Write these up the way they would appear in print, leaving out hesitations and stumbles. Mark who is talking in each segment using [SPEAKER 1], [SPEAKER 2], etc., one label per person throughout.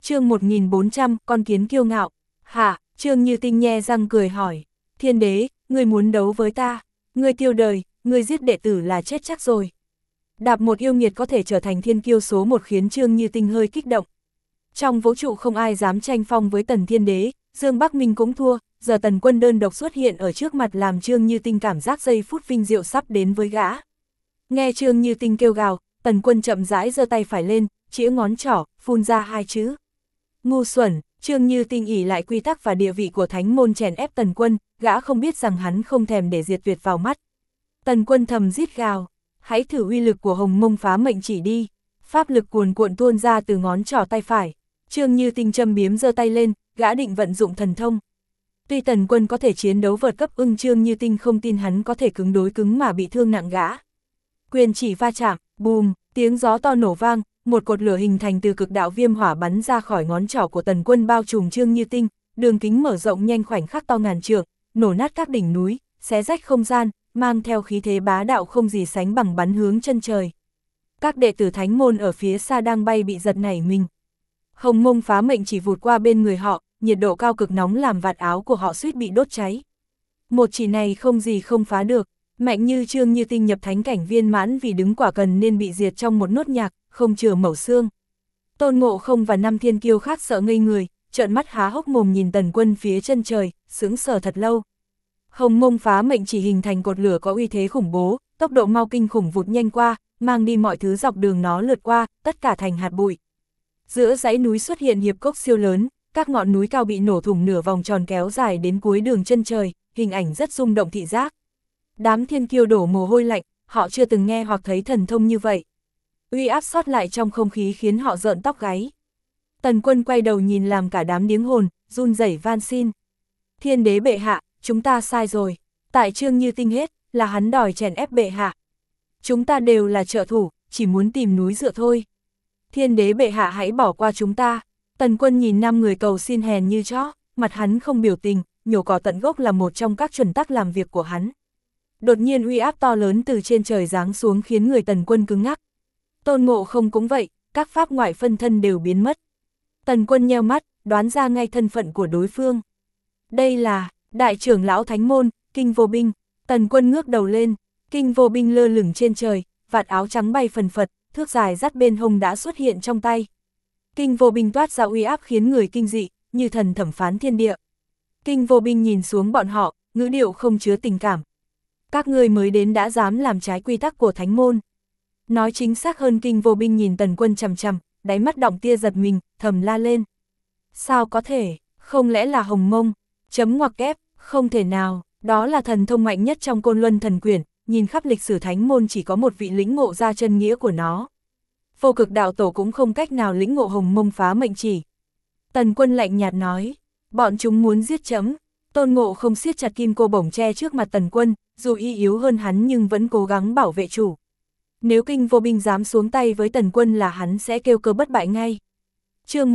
[SPEAKER 1] Chương 1400, con kiến kiêu ngạo. Hả? Trương Như Tinh nhe răng cười hỏi. Thiên đế, ngươi muốn đấu với ta? Ngươi tiêu đời, ngươi giết đệ tử là chết chắc rồi. Đạp một yêu nghiệt có thể trở thành thiên kiêu số một khiến Trương Như Tinh hơi kích động. Trong vũ trụ không ai dám tranh phong với Tần Thiên Đế, Dương Bắc Minh cũng thua, giờ Tần Quân đơn độc xuất hiện ở trước mặt làm Trương Như Tinh cảm giác giây phút vinh diệu sắp đến với gã. Nghe Trương Như Tinh kêu gào, Tần Quân chậm rãi giơ tay phải lên, chĩa ngón trỏ, phun ra hai chữ. Ngu xuẩn. Trương Như Tinh ỷ lại quy tắc và địa vị của thánh môn chèn ép Tần Quân, gã không biết rằng hắn không thèm để diệt tuyệt vào mắt. Tần Quân thầm rít gào, hãy thử uy lực của Hồng Mông Phá Mệnh Chỉ đi. Pháp lực cuồn cuộn tuôn ra từ ngón trỏ tay phải. Trương Như Tinh châm biếm giơ tay lên, gã định vận dụng thần thông. Tuy Tần Quân có thể chiến đấu vượt cấp Trương Như Tinh không tin hắn có thể cứng đối cứng mà bị thương nặng gã. Quyền chỉ va chạm, bùm, tiếng gió to nổ vang, một cột lửa hình thành từ cực đạo viêm hỏa bắn ra khỏi ngón trỏ của Tần Quân bao trùm Trương Như Tinh, đường kính mở rộng nhanh khoảnh khắc to ngàn trượng, nổ nát các đỉnh núi, xé rách không gian, mang theo khí thế bá đạo không gì sánh bằng bắn hướng chân trời. Các đệ tử thánh môn ở phía xa đang bay bị giật nảy mình. Hồng Mông Phá Mệnh chỉ vụt qua bên người họ, nhiệt độ cao cực nóng làm vạt áo của họ suýt bị đốt cháy. Một chỉ này không gì không phá được, mạnh như Trương Như Tinh nhập thánh cảnh viên mãn vì đứng quả cần nên bị diệt trong một nốt nhạc, không chừa mẩu xương. Tôn Ngộ Không và 5 thiên kiêu khác sợ ngây người, trợn mắt há hốc mồm nhìn Tần Quân phía chân trời, sững sờ thật lâu. Hồng Mông Phá Mệnh chỉ hình thành cột lửa có uy thế khủng bố, tốc độ mau kinh khủng vụt nhanh qua, mang đi mọi thứ dọc đường nó lượt qua, tất cả thành hạt bụi. Giữa dãy núi xuất hiện hiệp cốc siêu lớn, các ngọn núi cao bị nổ thủng nửa vòng tròn kéo dài đến cuối đường chân trời, hình ảnh rất rung động thị giác. Đám thiên kiêu đổ mồ hôi lạnh, họ chưa từng nghe hoặc thấy thần thông như vậy. Uy áp sót lại trong không khí khiến họ rợn tóc gáy. Tần Quân quay đầu nhìn làm cả đám điếng hồn, run rẩy van xin. Thiên đế bệ hạ, chúng ta sai rồi. Tại Trương Như Tinh hết, là hắn đòi chèn ép bệ hạ. Chúng ta đều là trợ thủ, chỉ muốn tìm núi dựa thôi. Thiên đế bệ hạ hãy bỏ qua chúng ta. Tần Quân nhìn 5 người cầu xin hèn như chó, mặt hắn không biểu tình, nhổ cỏ tận gốc là một trong các chuẩn tắc làm việc của hắn. Đột nhiên uy áp to lớn từ trên trời giáng xuống khiến người Tần Quân cứng ngắc. Tôn Ngộ Không cũng vậy, các pháp ngoại phân thân đều biến mất. Tần Quân nheo mắt, đoán ra ngay thân phận của đối phương. Đây là đại trưởng lão thánh môn, Kinh Vô Binh. Tần Quân ngước đầu lên, Kinh Vô Binh lơ lửng trên trời, vạt áo trắng bay phần phật, thước dài dắt bên hông đã xuất hiện trong tay. Kinh Vô Binh toát ra uy áp khiến người kinh dị, như thần thẩm phán thiên địa. Kinh Vô Binh nhìn xuống bọn họ, ngữ điệu không chứa tình cảm. Các ngươi mới đến đã dám làm trái quy tắc của thánh môn. Nói chính xác hơn, Kinh Vô Binh nhìn Tần Quân chằm chằm, đáy mắt đọng tia giật mình, thầm la lên. Sao có thể, không lẽ là Hồng Mông? Chấm ngoặc kép, không thể nào, đó là thần thông mạnh nhất trong Côn Luân Thần Quyển, nhìn khắp lịch sử thánh môn chỉ có một vị lĩnh ngộ ra chân nghĩa của nó. Vô Cực đạo tổ cũng không cách nào lĩnh ngộ Hồng Mông Phá Mệnh chỉ. Tần Quân lạnh nhạt nói, bọn chúng muốn giết chấm. Tôn Ngộ Không siết chặt kim cô bổng che trước mặt Tần Quân, dù y yếu hơn hắn nhưng vẫn cố gắng bảo vệ chủ. Nếu Kinh Vô Binh dám xuống tay với Tần Quân là hắn sẽ kêu cơ bất bại ngay. Chương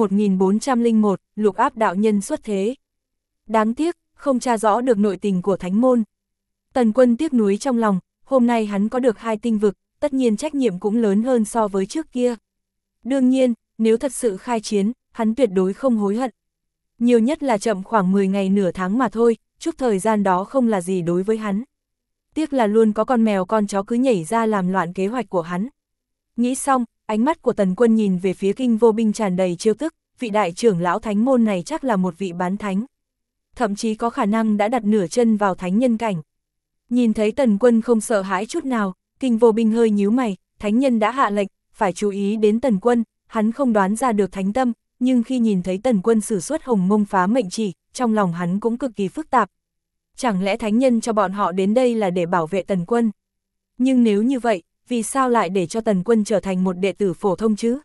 [SPEAKER 1] 1401, Lục Áp đạo nhân xuất thế. Đáng tiếc, không tra rõ được nội tình của thánh môn. Tần Quân tiếc nuối trong lòng, hôm nay hắn có được 2 tinh vực, tất nhiên trách nhiệm cũng lớn hơn so với trước kia. Đương nhiên, nếu thật sự khai chiến, hắn tuyệt đối không hối hận. Nhiều nhất là chậm khoảng 10 ngày nửa tháng mà thôi, chút thời gian đó không là gì đối với hắn. Tiếc là luôn có con mèo con chó cứ nhảy ra làm loạn kế hoạch của hắn. Nghĩ xong, ánh mắt của Tần Quân nhìn về phía Kinh Vô Binh tràn đầy trêu tức, vị đại trưởng lão thánh môn này chắc là một vị bán thánh. Thậm chí có khả năng đã đặt nửa chân vào thánh nhân cảnh. Nhìn thấy Tần Quân không sợ hãi chút nào, Kinh Vô Binh hơi nhíu mày, thánh nhân đã hạ lệnh, phải chú ý đến Tần Quân, hắn không đoán ra được thánh tâm, nhưng khi nhìn thấy Tần Quân sử xuất Hồng Mông Phá Mệnh chỉ, trong lòng hắn cũng cực kỳ phức tạp. Chẳng lẽ thánh nhân cho bọn họ đến đây là để bảo vệ Tần Quân? Nhưng nếu như vậy, vì sao lại để cho Tần Quân trở thành một đệ tử phổ thông chứ?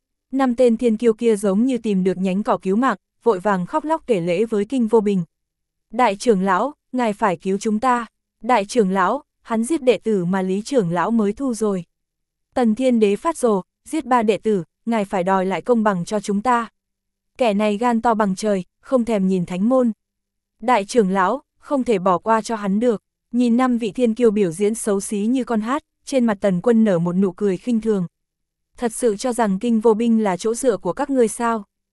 [SPEAKER 1] 5 tên thiên kiêu kia giống như tìm được nhánh cỏ cứu mạng, vội vàng khóc lóc kể lễ với Kinh Vô Binh. Đại trưởng lão, ngài phải cứu chúng ta. Đại trưởng lão, hắn giết đệ tử mà Lý trưởng lão mới thu rồi. Tần Thiên Đế phát rồ, giết 3 đệ tử, ngài phải đòi lại công bằng cho chúng ta. Kẻ này gan to bằng trời, không thèm nhìn thánh môn. Đại trưởng lão, không thể bỏ qua cho hắn được. Nhìn 5 vị thiên kiêu biểu diễn xấu xí như con hát, trên mặt Tần Quân nở một nụ cười khinh thường. Thật sự cho rằng Kinh Vô Binh là chỗ dựa của các ngươi sao?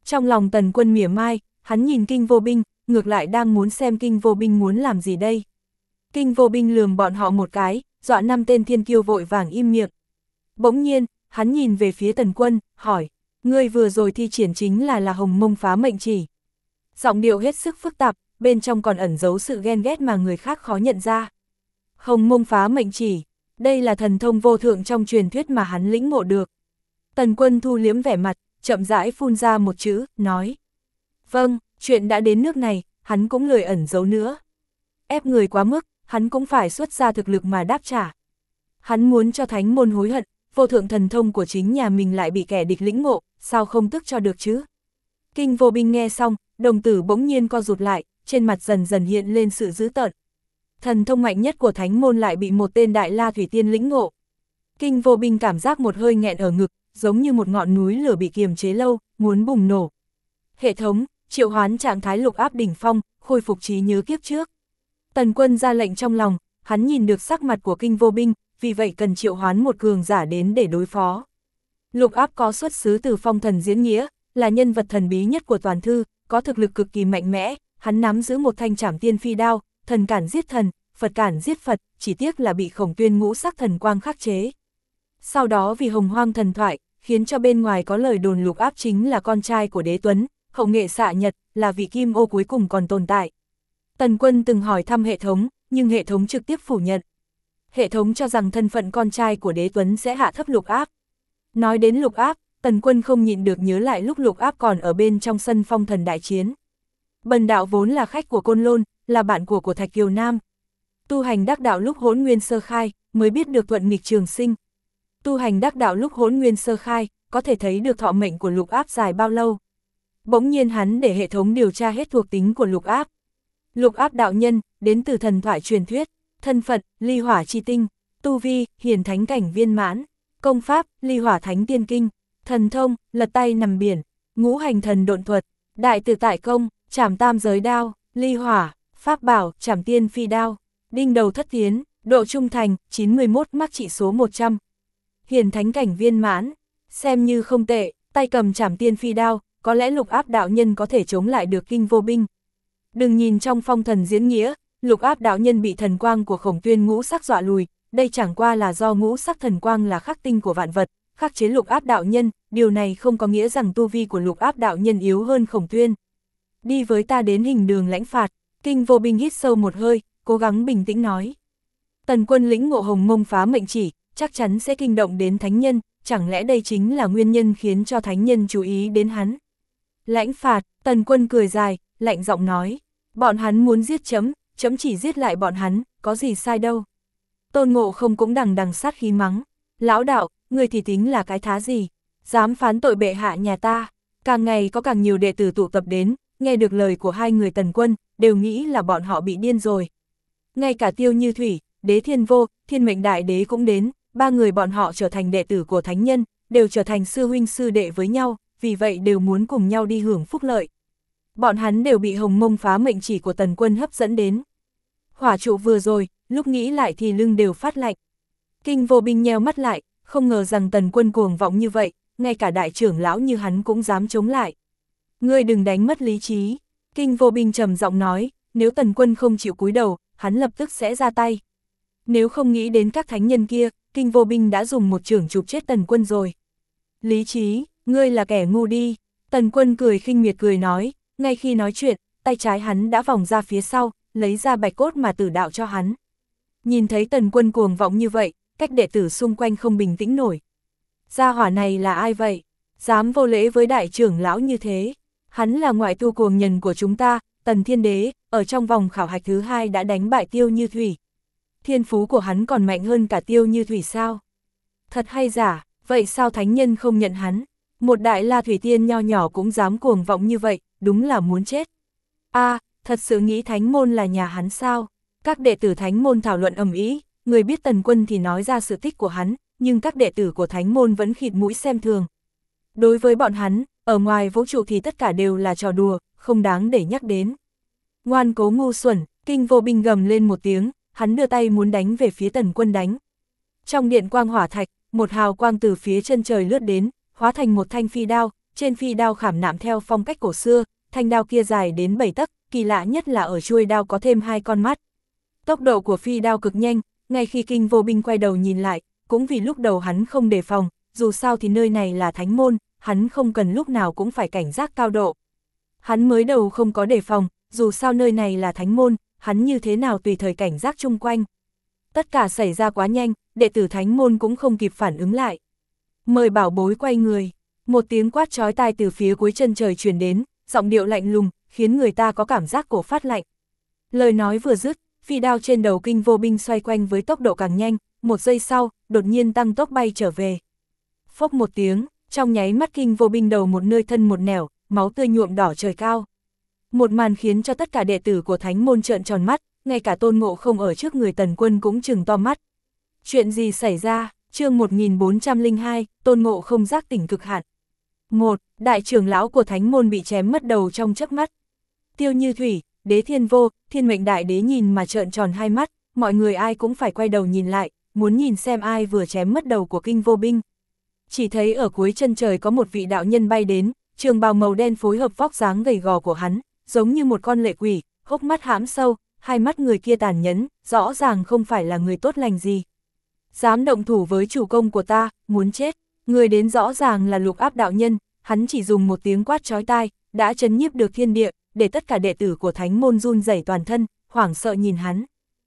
[SPEAKER 1] Trong lòng Tần Quân mỉa mai, hắn nhìn Kinh Vô Binh, ngược lại đang muốn xem Kinh Vô Binh muốn làm gì đây. Kinh Vô Binh lườm bọn họ một cái, dọa 5 tên thiên kiêu vội vàng im miệng. Bỗng nhiên, hắn nhìn về phía Tần Quân, hỏi, ngươi vừa rồi thi triển chính là Hồng Mông Phá Mệnh Chỉ. Giọng điệu hết sức phức tạp, bên trong còn ẩn giấu sự ghen ghét mà người khác khó nhận ra. Hồng Mông Phá Mệnh Chỉ, đây là thần thông vô thượng trong truyền thuyết mà hắn lĩnh ngộ được. Tần Quân thu liếm vẻ mặt, chậm rãi phun ra một chữ, nói. Vâng, chuyện đã đến nước này, hắn cũng lười ẩn giấu nữa. Ép người quá mức, hắn cũng phải xuất ra thực lực mà đáp trả. Hắn muốn cho thánh môn hối hận, vô thượng thần thông của chính nhà mình lại bị kẻ địch lĩnh ngộ, sao không tức cho được chứ? Kinh Vô Binh nghe xong, đồng tử bỗng nhiên co rụt lại, trên mặt dần dần hiện lên sự dữ tợn. Thần thông mạnh nhất của thánh môn lại bị một tên Đại La Thủy Tiên lĩnh ngộ. Kinh Vô Binh cảm giác một hơi nghẹn ở ngực, giống như một ngọn núi lửa bị kiềm chế lâu, muốn bùng nổ. Hệ thống, triệu hoán trạng thái lục áp đỉnh phong, khôi phục trí nhớ kiếp trước. Tần Quân ra lệnh trong lòng, hắn nhìn được sắc mặt của Kinh Vô Binh, vì vậy cần triệu hoán một cường giả đến để đối phó. Lục áp có xuất xứ từ phong thần diễn nghĩa, là nhân vật thần bí nhất của toàn thư, có thực lực cực kỳ mạnh mẽ, hắn nắm giữ một thanh trảm tiên phi đao, thần cản giết thần, Phật cản giết Phật, chỉ tiếc là bị Khổng Tuyên ngũ sắc thần quang khắc chế. Sau đó vì hồng hoang thần thoại, khiến cho bên ngoài có lời đồn lục áp chính là con trai của Đế Tuấn, Hậu Nghệ Xạ Nhật, là vị kim ô cuối cùng còn tồn tại. Tần Quân từng hỏi thăm hệ thống, nhưng hệ thống trực tiếp phủ nhận. Hệ thống cho rằng thân phận con trai của Đế Tuấn sẽ hạ thấp lục áp. Nói đến lục áp, Tần Quân không nhịn được nhớ lại lúc lục áp còn ở bên trong sân phong thần đại chiến. Bần đạo vốn là khách của Côn Lôn, là bạn của Thạch Kiều Nam. Tu hành đắc đạo lúc Hỗn Nguyên sơ khai, mới biết được thuận nghịch trường sinh. Tu hành đắc đạo lúc Hỗn Nguyên sơ khai, có thể thấy được thọ mệnh của lục áp dài bao lâu. Bỗng nhiên hắn để hệ thống điều tra hết thuộc tính của lục áp. Lục áp đạo nhân, đến từ thần thoại truyền thuyết, thân phận, ly hỏa chi tinh, tu vi, hiển thánh cảnh viên mãn, công pháp, ly hỏa thánh tiên kinh, thần thông, lật tay nằm biển, ngũ hành thần độn thuật, đại tự tại công, trảm tam giới đao, ly hỏa, pháp bảo, trảm tiên phi đao, đinh đầu thất tiến, độ trung thành, 91 mắc trị số 100. Hiển thánh cảnh viên mãn, xem như không tệ, tay cầm trảm tiên phi đao, có lẽ lục áp đạo nhân có thể chống lại được Kinh Vô Binh. Đừng nhìn trong phong thần diễn nghĩa, lục áp đạo nhân bị thần quang của Khổng Tuyên ngũ sắc dọa lùi, đây chẳng qua là do ngũ sắc thần quang là khắc tinh của vạn vật, khắc chế lục áp đạo nhân, điều này không có nghĩa rằng tu vi của lục áp đạo nhân yếu hơn Khổng Tuyên. Đi với ta đến hình đường lãnh phạt, Kinh Vô Binh hít sâu một hơi, cố gắng bình tĩnh nói. Tần Quân lĩnh ngộ Hồng Mông Phá Mệnh Chỉ, chắc chắn sẽ kinh động đến thánh nhân, chẳng lẽ đây chính là nguyên nhân khiến cho thánh nhân chú ý đến hắn. Lãnh phạt, Tần Quân cười dài, lạnh giọng nói, bọn hắn muốn giết chấm chỉ giết lại bọn hắn, có gì sai đâu. Tôn Ngộ Không cũng đằng đằng sát khí mắng, lão đạo, người thì tính là cái thá gì, dám phán tội bệ hạ nhà ta. Càng ngày có càng nhiều đệ tử tụ tập đến, nghe được lời của hai người Tần Quân, đều nghĩ là bọn họ bị điên rồi. Ngay cả Tiêu Như Thủy, Đế Thiên Vô, Thiên Mệnh Đại Đế cũng đến, ba người bọn họ trở thành đệ tử của thánh nhân, đều trở thành sư huynh sư đệ với nhau, vì vậy đều muốn cùng nhau đi hưởng phúc lợi. Bọn hắn đều bị Hồng Mông Phá Mệnh Chỉ của Tần Quân hấp dẫn đến. Hỏa trụ vừa rồi, lúc nghĩ lại thì lưng đều phát lạnh. Kinh Vô Binh nheo mắt lại, không ngờ rằng Tần Quân cuồng vọng như vậy, ngay cả đại trưởng lão như hắn cũng dám chống lại. Ngươi đừng đánh mất lý trí. Kinh Vô Binh trầm giọng nói, nếu Tần Quân không chịu cúi đầu, hắn lập tức sẽ ra tay. Nếu không nghĩ đến các thánh nhân kia, Kinh Vô Binh đã dùng một chưởng chụp chết Tần Quân rồi. Lý trí, ngươi là kẻ ngu đi. Tần Quân cười khinh miệt cười nói, ngay khi nói chuyện, tay trái hắn đã vòng ra phía sau, lấy ra bạch cốt mà tử đạo cho hắn. Nhìn thấy Tần Quân cuồng vọng như vậy, các đệ tử xung quanh không bình tĩnh nổi. Gia hỏa này là ai vậy? Dám vô lễ với đại trưởng lão như thế. Hắn là ngoại tu cuồng nhân của chúng ta, Tần Thiên Đế, ở trong vòng khảo hạch thứ 2 đã đánh bại Tiêu Như Thủy. Thiên phú của hắn còn mạnh hơn cả Tiêu Như Thủy sao? Thật hay giả, vậy sao thánh nhân không nhận hắn? Một đại La Thủy Tiên nho nhỏ cũng dám cuồng vọng như vậy, đúng là muốn chết. Thật sự nghĩ thánh môn là nhà hắn sao? Các đệ tử thánh môn thảo luận ầm ĩ, người biết Tần Quân thì nói ra sự tích của hắn, nhưng các đệ tử của thánh môn vẫn khịt mũi xem thường. Đối với bọn hắn, ở ngoài vũ trụ thì tất cả đều là trò đùa, không đáng để nhắc đến. Ngoan cố ngu xuẩn, Kinh Vô Binh gầm lên một tiếng, hắn đưa tay muốn đánh về phía Tần Quân đánh. Trong điện quang hỏa thạch, một hào quang từ phía chân trời lướt đến, hóa thành một thanh phi đao, trên phi đao khảm nạm theo phong cách cổ xưa, thanh đao kia dài đến 7 tấc, kỳ lạ nhất là ở chuôi đao có thêm 2 con mắt. Tốc độ của phi đao cực nhanh, ngay khi Kinh Vô Binh quay đầu nhìn lại, cũng vì lúc đầu hắn không đề phòng, dù sao thì nơi này là thánh môn, hắn không cần lúc nào cũng phải cảnh giác cao độ. Hắn mới đầu không có đề phòng, dù sao nơi này là thánh môn, hắn như thế nào tùy thời cảnh giác chung quanh. Tất cả xảy ra quá nhanh, đệ tử thánh môn cũng không kịp phản ứng lại. Mời bảo bối quay người, một tiếng quát chói tai từ phía cuối chân trời truyền đến, giọng điệu lạnh lùng, khiến người ta có cảm giác cổ phát lạnh. Lời nói vừa dứt, phi đao trên đầu Kinh Vô Binh xoay quanh với tốc độ càng nhanh, một giây sau, đột nhiên tăng tốc bay trở về. Phốc một tiếng, trong nháy mắt Kinh Vô Binh đầu một nơi thân một nẻo, máu tươi nhuộm đỏ trời cao. Một màn khiến cho tất cả đệ tử của thánh môn trợn tròn mắt, ngay cả Tôn Ngộ Không ở trước người Tần Quân cũng trừng to mắt. Chuyện gì xảy ra? Chương 1402, Tôn Ngộ Không giác tỉnh cực hạn. 1. Đại trưởng lão của thánh môn bị chém mất đầu trong chớp mắt. Tiêu Như Thủy, Đế Thiên Vô, Thiên Mệnh Đại Đế nhìn mà trợn tròn hai mắt, mọi người ai cũng phải quay đầu nhìn lại, muốn nhìn xem ai vừa chém mất đầu của Kinh Vô Binh. Chỉ thấy ở cuối chân trời có một vị đạo nhân bay đến, trường bào màu đen phối hợp vóc dáng gầy gò của hắn, giống như một con lệ quỷ, hốc mắt hãm sâu, hai mắt người kia tàn nhẫn, rõ ràng không phải là người tốt lành gì. Dám động thủ với chủ công của ta, muốn chết. Người đến rõ ràng là Lục Áp đạo nhân, hắn chỉ dùng một tiếng quát chói tai, đã chấn nhiếp được thiên địa, để tất cả đệ tử của thánh môn run rẩy toàn thân, hoảng sợ nhìn hắn.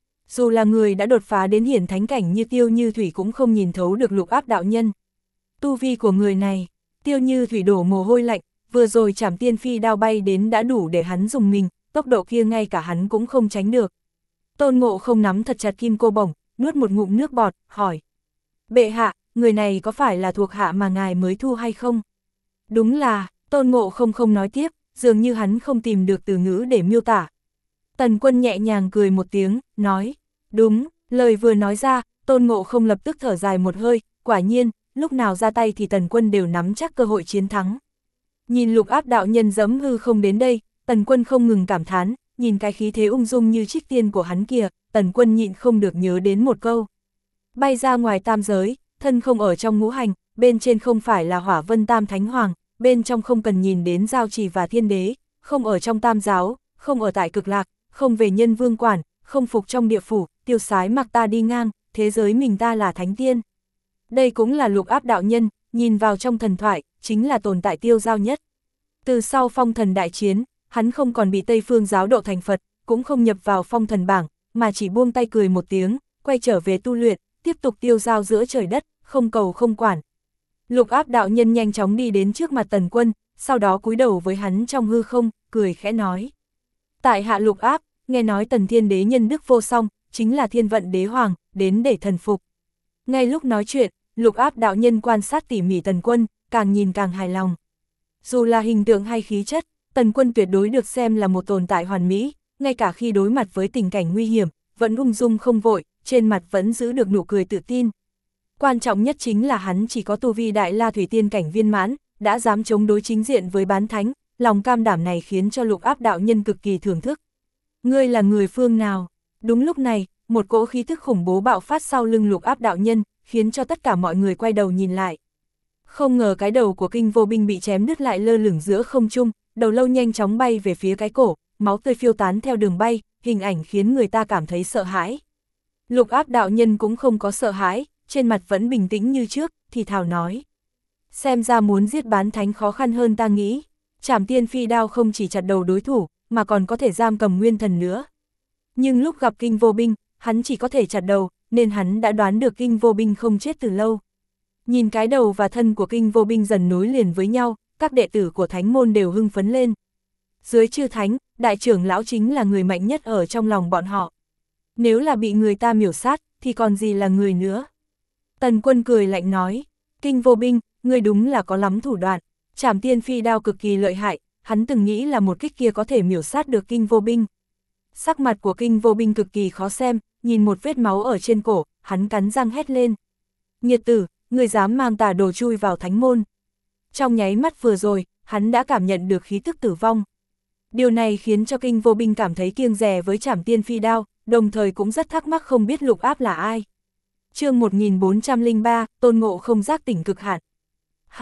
[SPEAKER 1] Dù là người đã đột phá đến hiển thánh cảnh như Tiêu Như Thủy cũng không nhìn thấu được Lục Áp đạo nhân. Tu vi của người này, Tiêu Như Thủy đổ mồ hôi lạnh, vừa rồi Trảm Tiên Phi đao bay đến đã đủ để hắn dùng mình, tốc độ kia ngay cả hắn cũng không tránh được. Tôn Ngộ Không nắm thật chặt kim cô bổng, nuốt một ngụm nước bọt, hỏi. Bệ hạ, người này có phải là thuộc hạ mà ngài mới thu hay không? Đúng là, Tôn Ngộ Không không nói tiếp, dường như hắn không tìm được từ ngữ để miêu tả. Tần Quân nhẹ nhàng cười một tiếng, nói. Đúng, lời vừa nói ra, Tôn Ngộ Không lập tức thở dài một hơi, quả nhiên, lúc nào ra tay thì Tần Quân đều nắm chắc cơ hội chiến thắng. Nhìn Lục Áp đạo nhân giẫm hư không đến đây, Tần Quân không ngừng cảm thán, nhìn cái khí thế ung dung như trích tiên của hắn kìa, Tần Quân nhịn không được nhớ đến một câu. Bay ra ngoài tam giới, thân không ở trong ngũ hành, bên trên không phải là Hỏa Vân Tam Thánh Hoàng, bên trong không cần nhìn đến Giao Trì và Thiên Đế, không ở trong tam giáo, không ở tại Cực Lạc, không về Nhân Vương quản, không phục trong địa phủ, tiêu sái mặc ta đi ngang, thế giới mình ta là thánh tiên. Đây cũng là Lục Áp đạo nhân, nhìn vào trong thần thoại, chính là tồn tại tiêu giao nhất. Từ sau Phong Thần đại chiến, hắn không còn bị Tây Phương giáo độ thành Phật, cũng không nhập vào Phong Thần bảng, mà chỉ buông tay cười một tiếng, quay trở về tu luyện, tiếp tục tiêu giao giữa trời đất, không cầu không quản. Lục Áp đạo nhân nhanh chóng đi đến trước mặt Tần Quân, sau đó cúi đầu với hắn trong hư không, cười khẽ nói. Tại hạ Lục Áp, nghe nói Tần Thiên Đế nhân đức vô song, chính là Thiên Vận Đế Hoàng, đến để thần phục. Ngay lúc nói chuyện, Lục Áp đạo nhân quan sát tỉ mỉ Tần Quân, càng nhìn càng hài lòng. Dù là hình tượng hay khí chất, Tần Quân tuyệt đối được xem là một tồn tại hoàn mỹ, ngay cả khi đối mặt với tình cảnh nguy hiểm, vẫn ung dung không vội, trên mặt vẫn giữ được nụ cười tự tin. Quan trọng nhất chính là hắn chỉ có tu vi Đại La Thủy Tiên cảnh viên mãn, đã dám chống đối chính diện với bán thánh, lòng cam đảm này khiến cho Lục Áp đạo nhân cực kỳ thưởng thức. Ngươi là người phương nào? Đúng lúc này, một cỗ khí thức khủng bố bạo phát sau lưng Lục Áp đạo nhân, khiến cho tất cả mọi người quay đầu nhìn lại. Không ngờ cái đầu của Kinh Vô Binh bị chém đứt lại lơ lửng giữa không trung, đầu lâu nhanh chóng bay về phía cái cổ, máu tươi phiêu tán theo đường bay, hình ảnh khiến người ta cảm thấy sợ hãi. Lục Áp đạo nhân cũng không có sợ hãi, trên mặt vẫn bình tĩnh như trước, thì thào nói. Xem ra muốn giết bán thánh khó khăn hơn ta nghĩ, Trảm Tiên Phi đao không chỉ chặt đầu đối thủ, mà còn có thể giam cầm nguyên thần nữa. Nhưng lúc gặp Kinh Vô Binh, hắn chỉ có thể chặt đầu, nên hắn đã đoán được Kinh Vô Binh không chết từ lâu. Nhìn cái đầu và thân của Kinh Vô Binh dần nối liền với nhau, các đệ tử của thánh môn đều hưng phấn lên. Dưới chư thánh, đại trưởng lão chính là người mạnh nhất ở trong lòng bọn họ. Nếu là bị người ta miểu sát, thì còn gì là người nữa. Tần Quân cười lạnh nói, Kinh Vô Binh, ngươi đúng là có lắm thủ đoạn. Trảm Tiên Phi đao cực kỳ lợi hại, hắn từng nghĩ là một kích kia có thể miểu sát được Kinh Vô Binh. Sắc mặt của Kinh Vô Binh cực kỳ khó xem, nhìn một vết máu ở trên cổ, hắn cắn răng hét lên. Nghiệt tử, ngươi dám mang tà đồ chui vào thánh môn. Trong nháy mắt vừa rồi, hắn đã cảm nhận được khí tức tử vong. Điều này khiến cho Kinh Vô Binh cảm thấy kiêng dè với Trảm Tiên Phi đao, đồng thời cũng rất thắc mắc không biết Lục Áp là ai. Chương 1403, Tôn Ngộ Không giác tỉnh cực hạn. 2.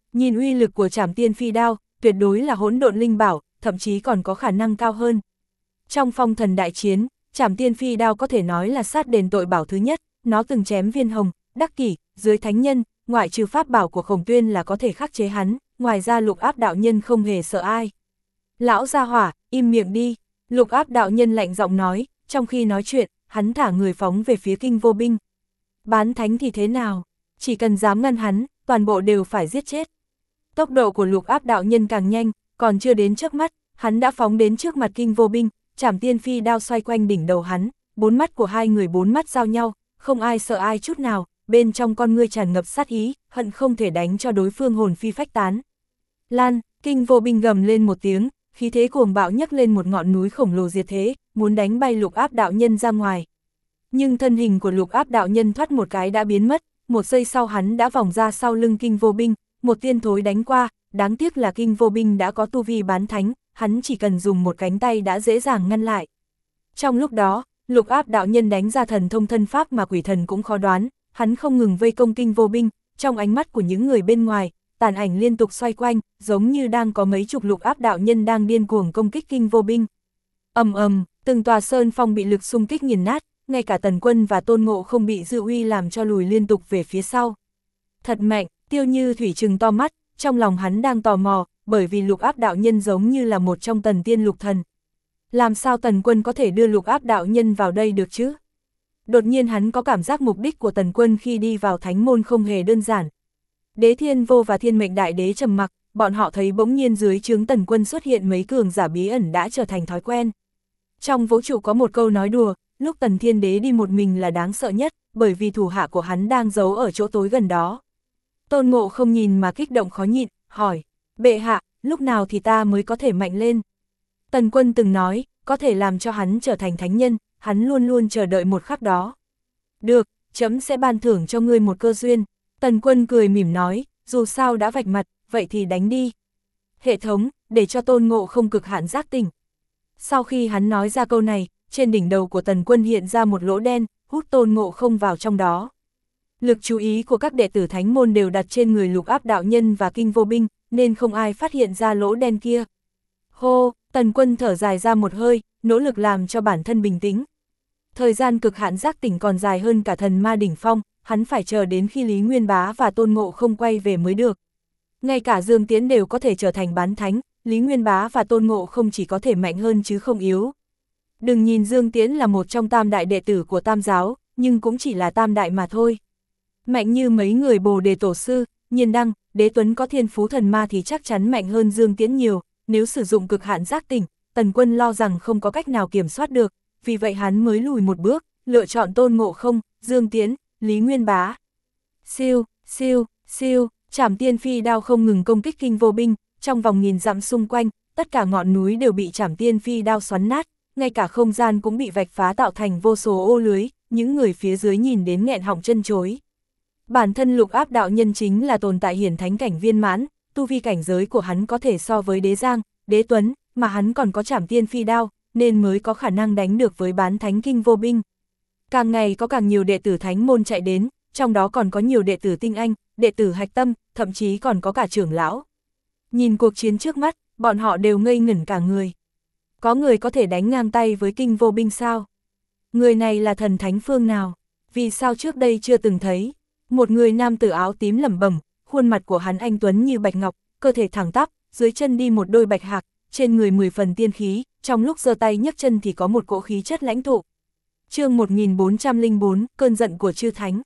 [SPEAKER 1] Nhìn uy lực của Trảm Tiên Phi Đao, tuyệt đối là hỗn độn linh bảo, thậm chí còn có khả năng cao hơn. Trong phong thần đại chiến, Trảm Tiên Phi Đao có thể nói là sát đền tội bảo thứ nhất, nó từng chém Viên Hồng, Đắc Kỷ, dưới thánh nhân, ngoại trừ pháp bảo của Khổng Tuyên là có thể khắc chế hắn, ngoài ra Lục Áp đạo nhân không hề sợ ai. Lão gia hỏa, im miệng đi, Lục Áp đạo nhân lạnh giọng nói, trong khi nói chuyện, hắn thả người phóng về phía Kinh Vô Binh. Bán thánh thì thế nào? Chỉ cần dám ngăn hắn, toàn bộ đều phải giết chết. Tốc độ của Lục Áp đạo nhân càng nhanh, còn chưa đến trước mắt, hắn đã phóng đến trước mặt Kinh Vô Binh, Trảm Tiên Phi Đao xoay quanh đỉnh đầu hắn, bốn mắt của hai người bốn mắt giao nhau, không ai sợ ai chút nào, bên trong con ngươi tràn ngập sát ý, hận không thể đánh cho đối phương hồn phi phách tán. Lan, Kinh Vô Binh gầm lên một tiếng, khí thế cuồng bạo nhấc lên một ngọn núi khổng lồ diệt thế, muốn đánh bay Lục Áp đạo nhân ra ngoài. Nhưng thân hình của Lục Áp đạo nhân thoát một cái đã biến mất, một giây sau hắn đã vòng ra sau lưng Kinh Vô Binh, một tiên thối đánh qua, đáng tiếc là Kinh Vô Binh đã có tu vi bán thánh, hắn chỉ cần dùng một cánh tay đã dễ dàng ngăn lại. Trong lúc đó, Lục Áp đạo nhân đánh ra thần thông thân pháp mà quỷ thần cũng khó đoán, hắn không ngừng vây công Kinh Vô Binh, trong ánh mắt của những người bên ngoài, tàn ảnh liên tục xoay quanh, giống như đang có mấy chục Lục Áp đạo nhân đang điên cuồng công kích Kinh Vô Binh. Ầm ầm, từng tòa sơn phong bị lực xung kích nghiền nát, ngay cả Tần Quân và Tôn Ngộ Không bị dư uy làm cho lùi liên tục về phía sau. Thật mạnh, Tiêu Như Thủy trừng to mắt, trong lòng hắn đang tò mò, bởi vì Lục Áp đạo nhân giống như là một trong Tần Tiên Lục Thần. Làm sao Tần Quân có thể đưa Lục Áp đạo nhân vào đây được chứ? Đột nhiên hắn có cảm giác mục đích của Tần Quân khi đi vào thánh môn không hề đơn giản. Đế Thiên Vô và Thiên Mệnh Đại Đế trầm mặc, bọn họ thấy bỗng nhiên dưới trướng Tần Quân xuất hiện mấy cường giả bí ẩn đã trở thành thói quen. Trong vũ trụ có một câu nói đùa, lúc Tần Thiên Đế đi một mình là đáng sợ nhất, bởi vì thủ hạ của hắn đang giấu ở chỗ tối gần đó. Tôn Ngộ Không nhìn mà kích động khó nhịn, hỏi, bệ hạ, lúc nào thì ta mới có thể mạnh lên? Tần Quân từng nói, có thể làm cho hắn trở thành thánh nhân, hắn luôn luôn chờ đợi một khắc đó. Được, chấm sẽ ban thưởng cho ngươi một cơ duyên. Tần Quân cười mỉm nói, dù sao đã vạch mặt, vậy thì đánh đi. Hệ thống, để cho Tôn Ngộ Không cực hạn giác tỉnh. Sau khi hắn nói ra câu này, trên đỉnh đầu của Tần Quân hiện ra một lỗ đen, hút Tôn Ngộ Không vào trong đó. Lực chú ý của các đệ tử thánh môn đều đặt trên người Lục Áp đạo nhân và Kinh Vô Binh, nên không ai phát hiện ra lỗ đen kia. Hô, Tần Quân thở dài ra một hơi, nỗ lực làm cho bản thân bình tĩnh. Thời gian cực hạn giác tỉnh còn dài hơn cả thần ma đỉnh phong, hắn phải chờ đến khi Lý Nguyên Bá và Tôn Ngộ Không quay về mới được. Ngay cả Dương Tiễn đều có thể trở thành bán thánh, Lý Nguyên Bá và Tôn Ngộ Không chỉ có thể mạnh hơn chứ không yếu. Đừng nhìn Dương Tiễn là một trong tam đại đệ tử của tam giáo, nhưng cũng chỉ là tam đại mà thôi. Mạnh như mấy người Bồ Đề Tổ Sư, Nhiên Đăng, Đế Tuấn có thiên phú thần ma thì chắc chắn mạnh hơn Dương Tiễn nhiều, nếu sử dụng cực hạn giác tỉnh, Tần Quân lo rằng không có cách nào kiểm soát được, vì vậy hắn mới lùi một bước, lựa chọn Tôn Ngộ Không, Dương Tiễn, Lý Nguyên Bá. Siêu, siêu, siêu, Trảm Tiên Phi Đao không ngừng công kích Kinh Vô Binh, trong vòng nghìn dặm xung quanh, tất cả ngọn núi đều bị Trảm Tiên Phi Đao xoắn nát, ngay cả không gian cũng bị vạch phá tạo thành vô số ô lưới, những người phía dưới nhìn đến nghẹn họng chân chối. Bản thân Lục Áp đạo nhân chính là tồn tại hiển thánh cảnh viên mãn, tu vi cảnh giới của hắn có thể so với Đế Giang, Đế Tuấn, mà hắn còn có Trảm Tiên Phi Đao, nên mới có khả năng đánh được với bán thánh Kinh Vô Binh. Càng ngày có càng nhiều đệ tử thánh môn chạy đến, trong đó còn có nhiều đệ tử tinh anh, đệ tử hạch tâm, thậm chí còn có cả trưởng lão. Nhìn cuộc chiến trước mắt, bọn họ đều ngây ngẩn cả người. Có người có thể đánh ngang tay với Kinh Vô Binh sao? Người này là thần thánh phương nào? Vì sao trước đây chưa từng thấy? Một người nam tử áo tím lẩm bẩm, khuôn mặt của hắn anh tuấn như bạch ngọc, cơ thể thẳng tắp, dưới chân đi một đôi bạch hạc, trên người 10 phần tiên khí, trong lúc giơ tay nhấc chân thì có một cỗ khí chất lãnh tụ. Chương 1404, cơn giận của chư thánh.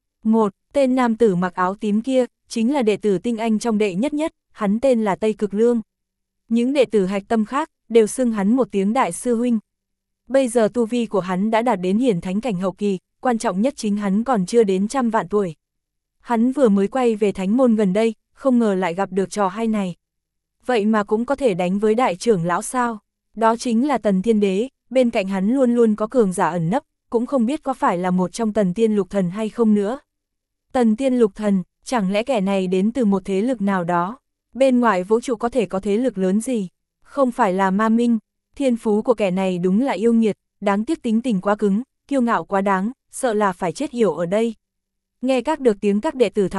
[SPEAKER 1] Tên nam tử mặc áo tím kia, chính là đệ tử tinh anh trong đệ nhất nhất, hắn tên là Tây Cực Lương. Những đệ tử hạch tâm khác, đều xưng hắn một tiếng đại sư huynh. Bây giờ tu vi của hắn đã đạt đến hiển thánh cảnh hậu kỳ, quan trọng nhất chính hắn còn chưa đến 100 vạn tuổi. Hắn vừa mới quay về thánh môn gần đây, không ngờ lại gặp được trò hay này. Vậy mà cũng có thể đánh với đại trưởng lão sao? Đó chính là Tần Thiên Đế, bên cạnh hắn luôn luôn có cường giả ẩn nấp, cũng không biết có phải là một trong Tần Tiên Lục Thần hay không nữa. Tần Tiên Lục Thần, chẳng lẽ kẻ này đến từ một thế lực nào đó? Bên ngoài vũ trụ có thể có thế lực lớn gì? Không phải là Ma Minh, thiên phú của kẻ này đúng là yêu nghiệt, đáng tiếc tính tình quá cứng, kiêu ngạo quá đáng, sợ là phải chết yểu ở đây. Nghe được tiếng các đệ tử thảo luận,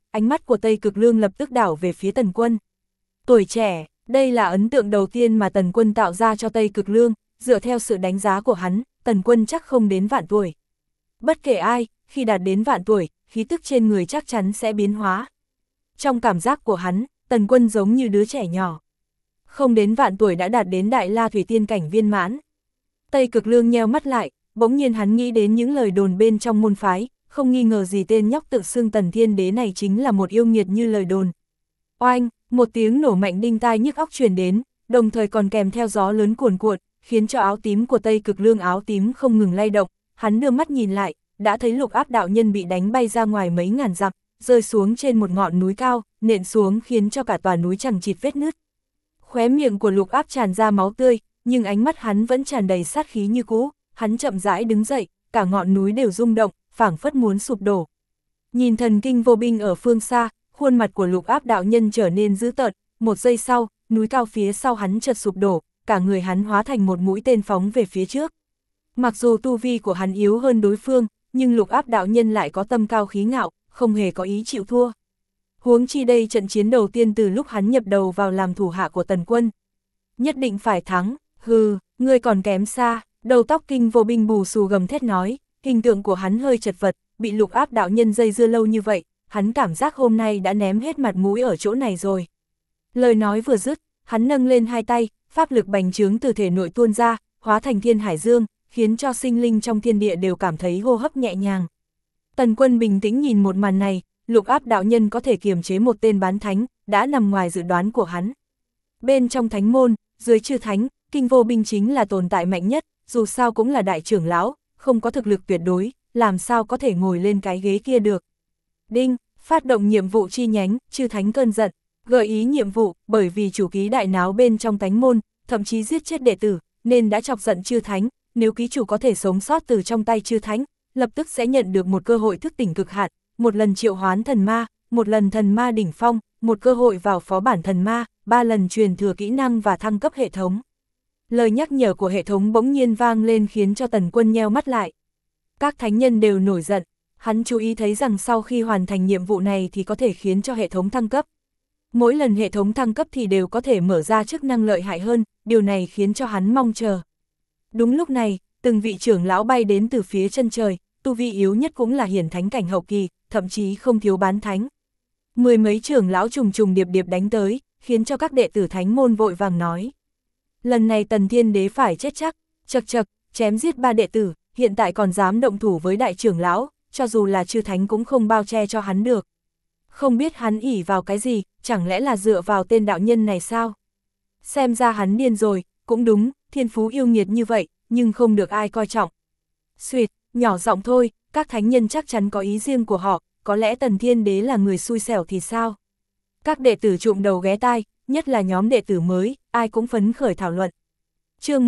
[SPEAKER 1] ánh mắt của Tây Cực Lương lập tức đảo về phía Tần Quân. Tuổi trẻ, đây là ấn tượng đầu tiên mà Tần Quân tạo ra cho Tây Cực Lương, dựa theo sự đánh giá của hắn, Tần Quân chắc không đến vạn tuổi. Bất kể ai, khi đạt đến vạn tuổi, khí tức trên người chắc chắn sẽ biến hóa. Trong cảm giác của hắn, Tần Quân giống như đứa trẻ nhỏ. Không đến vạn tuổi đã đạt đến Đại La Thủy Tiên cảnh viên mãn. Tây Cực Lương nheo mắt lại, bỗng nhiên hắn nghĩ đến những lời đồn bên trong môn phái, không nghi ngờ gì tên nhóc tự xưng Tần Thiên Đế này chính là một yêu nghiệt như lời đồn. Oanh, một tiếng nổ mạnh đinh tai nhức óc truyền đến, đồng thời còn kèm theo gió lớn cuồn cuộn, khiến cho áo tím của Tây Cực Lương áo tím không ngừng lay động. Hắn đưa mắt nhìn lại, đã thấy Lục Áp đạo nhân bị đánh bay ra ngoài mấy ngàn dặm, rơi xuống trên một ngọn núi cao, nện xuống khiến cho cả tòa núi chằng chịt vết nứt. Khóe miệng của Lục Áp tràn ra máu tươi, nhưng ánh mắt hắn vẫn tràn đầy sát khí như cũ. Hắn chậm rãi đứng dậy, cả ngọn núi đều rung động, phảng phất muốn sụp đổ. Nhìn thần kinh vô binh ở phương xa, khuôn mặt của Lục Áp đạo nhân trở nên dữ tợn. Một giây sau, núi cao phía sau hắn chợt sụp đổ, cả người hắn hóa thành một mũi tên phóng về phía trước. Mặc dù tu vi của hắn yếu hơn đối phương, nhưng Lục Áp đạo nhân lại có tâm cao khí ngạo, không hề có ý chịu thua. Huống chi đây trận chiến đầu tiên từ lúc hắn nhập đầu vào làm thủ hạ của Tần Quân. Nhất định phải thắng, hừ, ngươi còn kém xa, đầu tóc kinh vô binh bù xù gầm thét nói, hình tượng của hắn hơi chật vật, bị Lục Áp đạo nhân dây dưa lâu như vậy, hắn cảm giác hôm nay đã ném hết mặt mũi ở chỗ này rồi. Lời nói vừa dứt, hắn nâng lên hai tay, pháp lực bành trướng từ thể nội tuôn ra, hóa thành thiên hải dương, khiến cho sinh linh trong thiên địa đều cảm thấy hô hấp nhẹ nhàng. Tần Quân bình tĩnh nhìn một màn này, Lục Áp đạo nhân có thể kiềm chế một tên bán thánh, đã nằm ngoài dự đoán của hắn. Bên trong thánh môn, dưới chư thánh, kinh vô binh chính là tồn tại mạnh nhất, dù sao cũng là đại trưởng lão, không có thực lực tuyệt đối, làm sao có thể ngồi lên cái ghế kia được. Đinh, phát động nhiệm vụ chi nhánh, chư thánh cơn giận, gợi ý nhiệm vụ, bởi vì chủ ký đại náo bên trong thánh môn, thậm chí giết chết đệ tử, nên đã chọc giận chư thánh, nếu ký chủ có thể sống sót từ trong tay chư thánh, lập tức sẽ nhận được một cơ hội thức tỉnh cực hạn, một lần triệu hoán thần ma, một lần thần ma đỉnh phong, một cơ hội vào phó bản thần ma, 3 lần truyền thừa kỹ năng và thăng cấp hệ thống. Lời nhắc nhở của hệ thống bỗng nhiên vang lên khiến cho Tần Quân nheo mắt lại. Các thánh nhân đều nổi giận, hắn chú ý thấy rằng sau khi hoàn thành nhiệm vụ này thì có thể khiến cho hệ thống thăng cấp. Mỗi lần hệ thống thăng cấp thì đều có thể mở ra chức năng lợi hại hơn, điều này khiến cho hắn mong chờ. Đúng lúc này, từng vị trưởng lão bay đến từ phía chân trời, tu vi yếu nhất cũng là hiển thánh cảnh hậu kỳ, thậm chí không thiếu bán thánh. Mười mấy trưởng lão trùng trùng điệp điệp đánh tới, khiến cho các đệ tử thánh môn vội vàng nói. Lần này Tần Thiên Đế phải chết chắc, chật chật, chém giết 3 đệ tử, hiện tại còn dám động thủ với đại trưởng lão, cho dù là chư thánh cũng không bao che cho hắn được. Không biết hắn ỷ vào cái gì, chẳng lẽ là dựa vào tên đạo nhân này sao? Xem ra hắn điên rồi, cũng đúng, thiên phú yêu nghiệt như vậy, nhưng không được ai coi trọng. Xuyệt, nhỏ giọng thôi, các thánh nhân chắc chắn có ý riêng của họ, có lẽ Tần Thiên Đế là người xui xẻo thì sao? Các đệ tử trụm đầu ghé tai, nhất là nhóm đệ tử mới, ai cũng phấn khởi thảo luận. Chương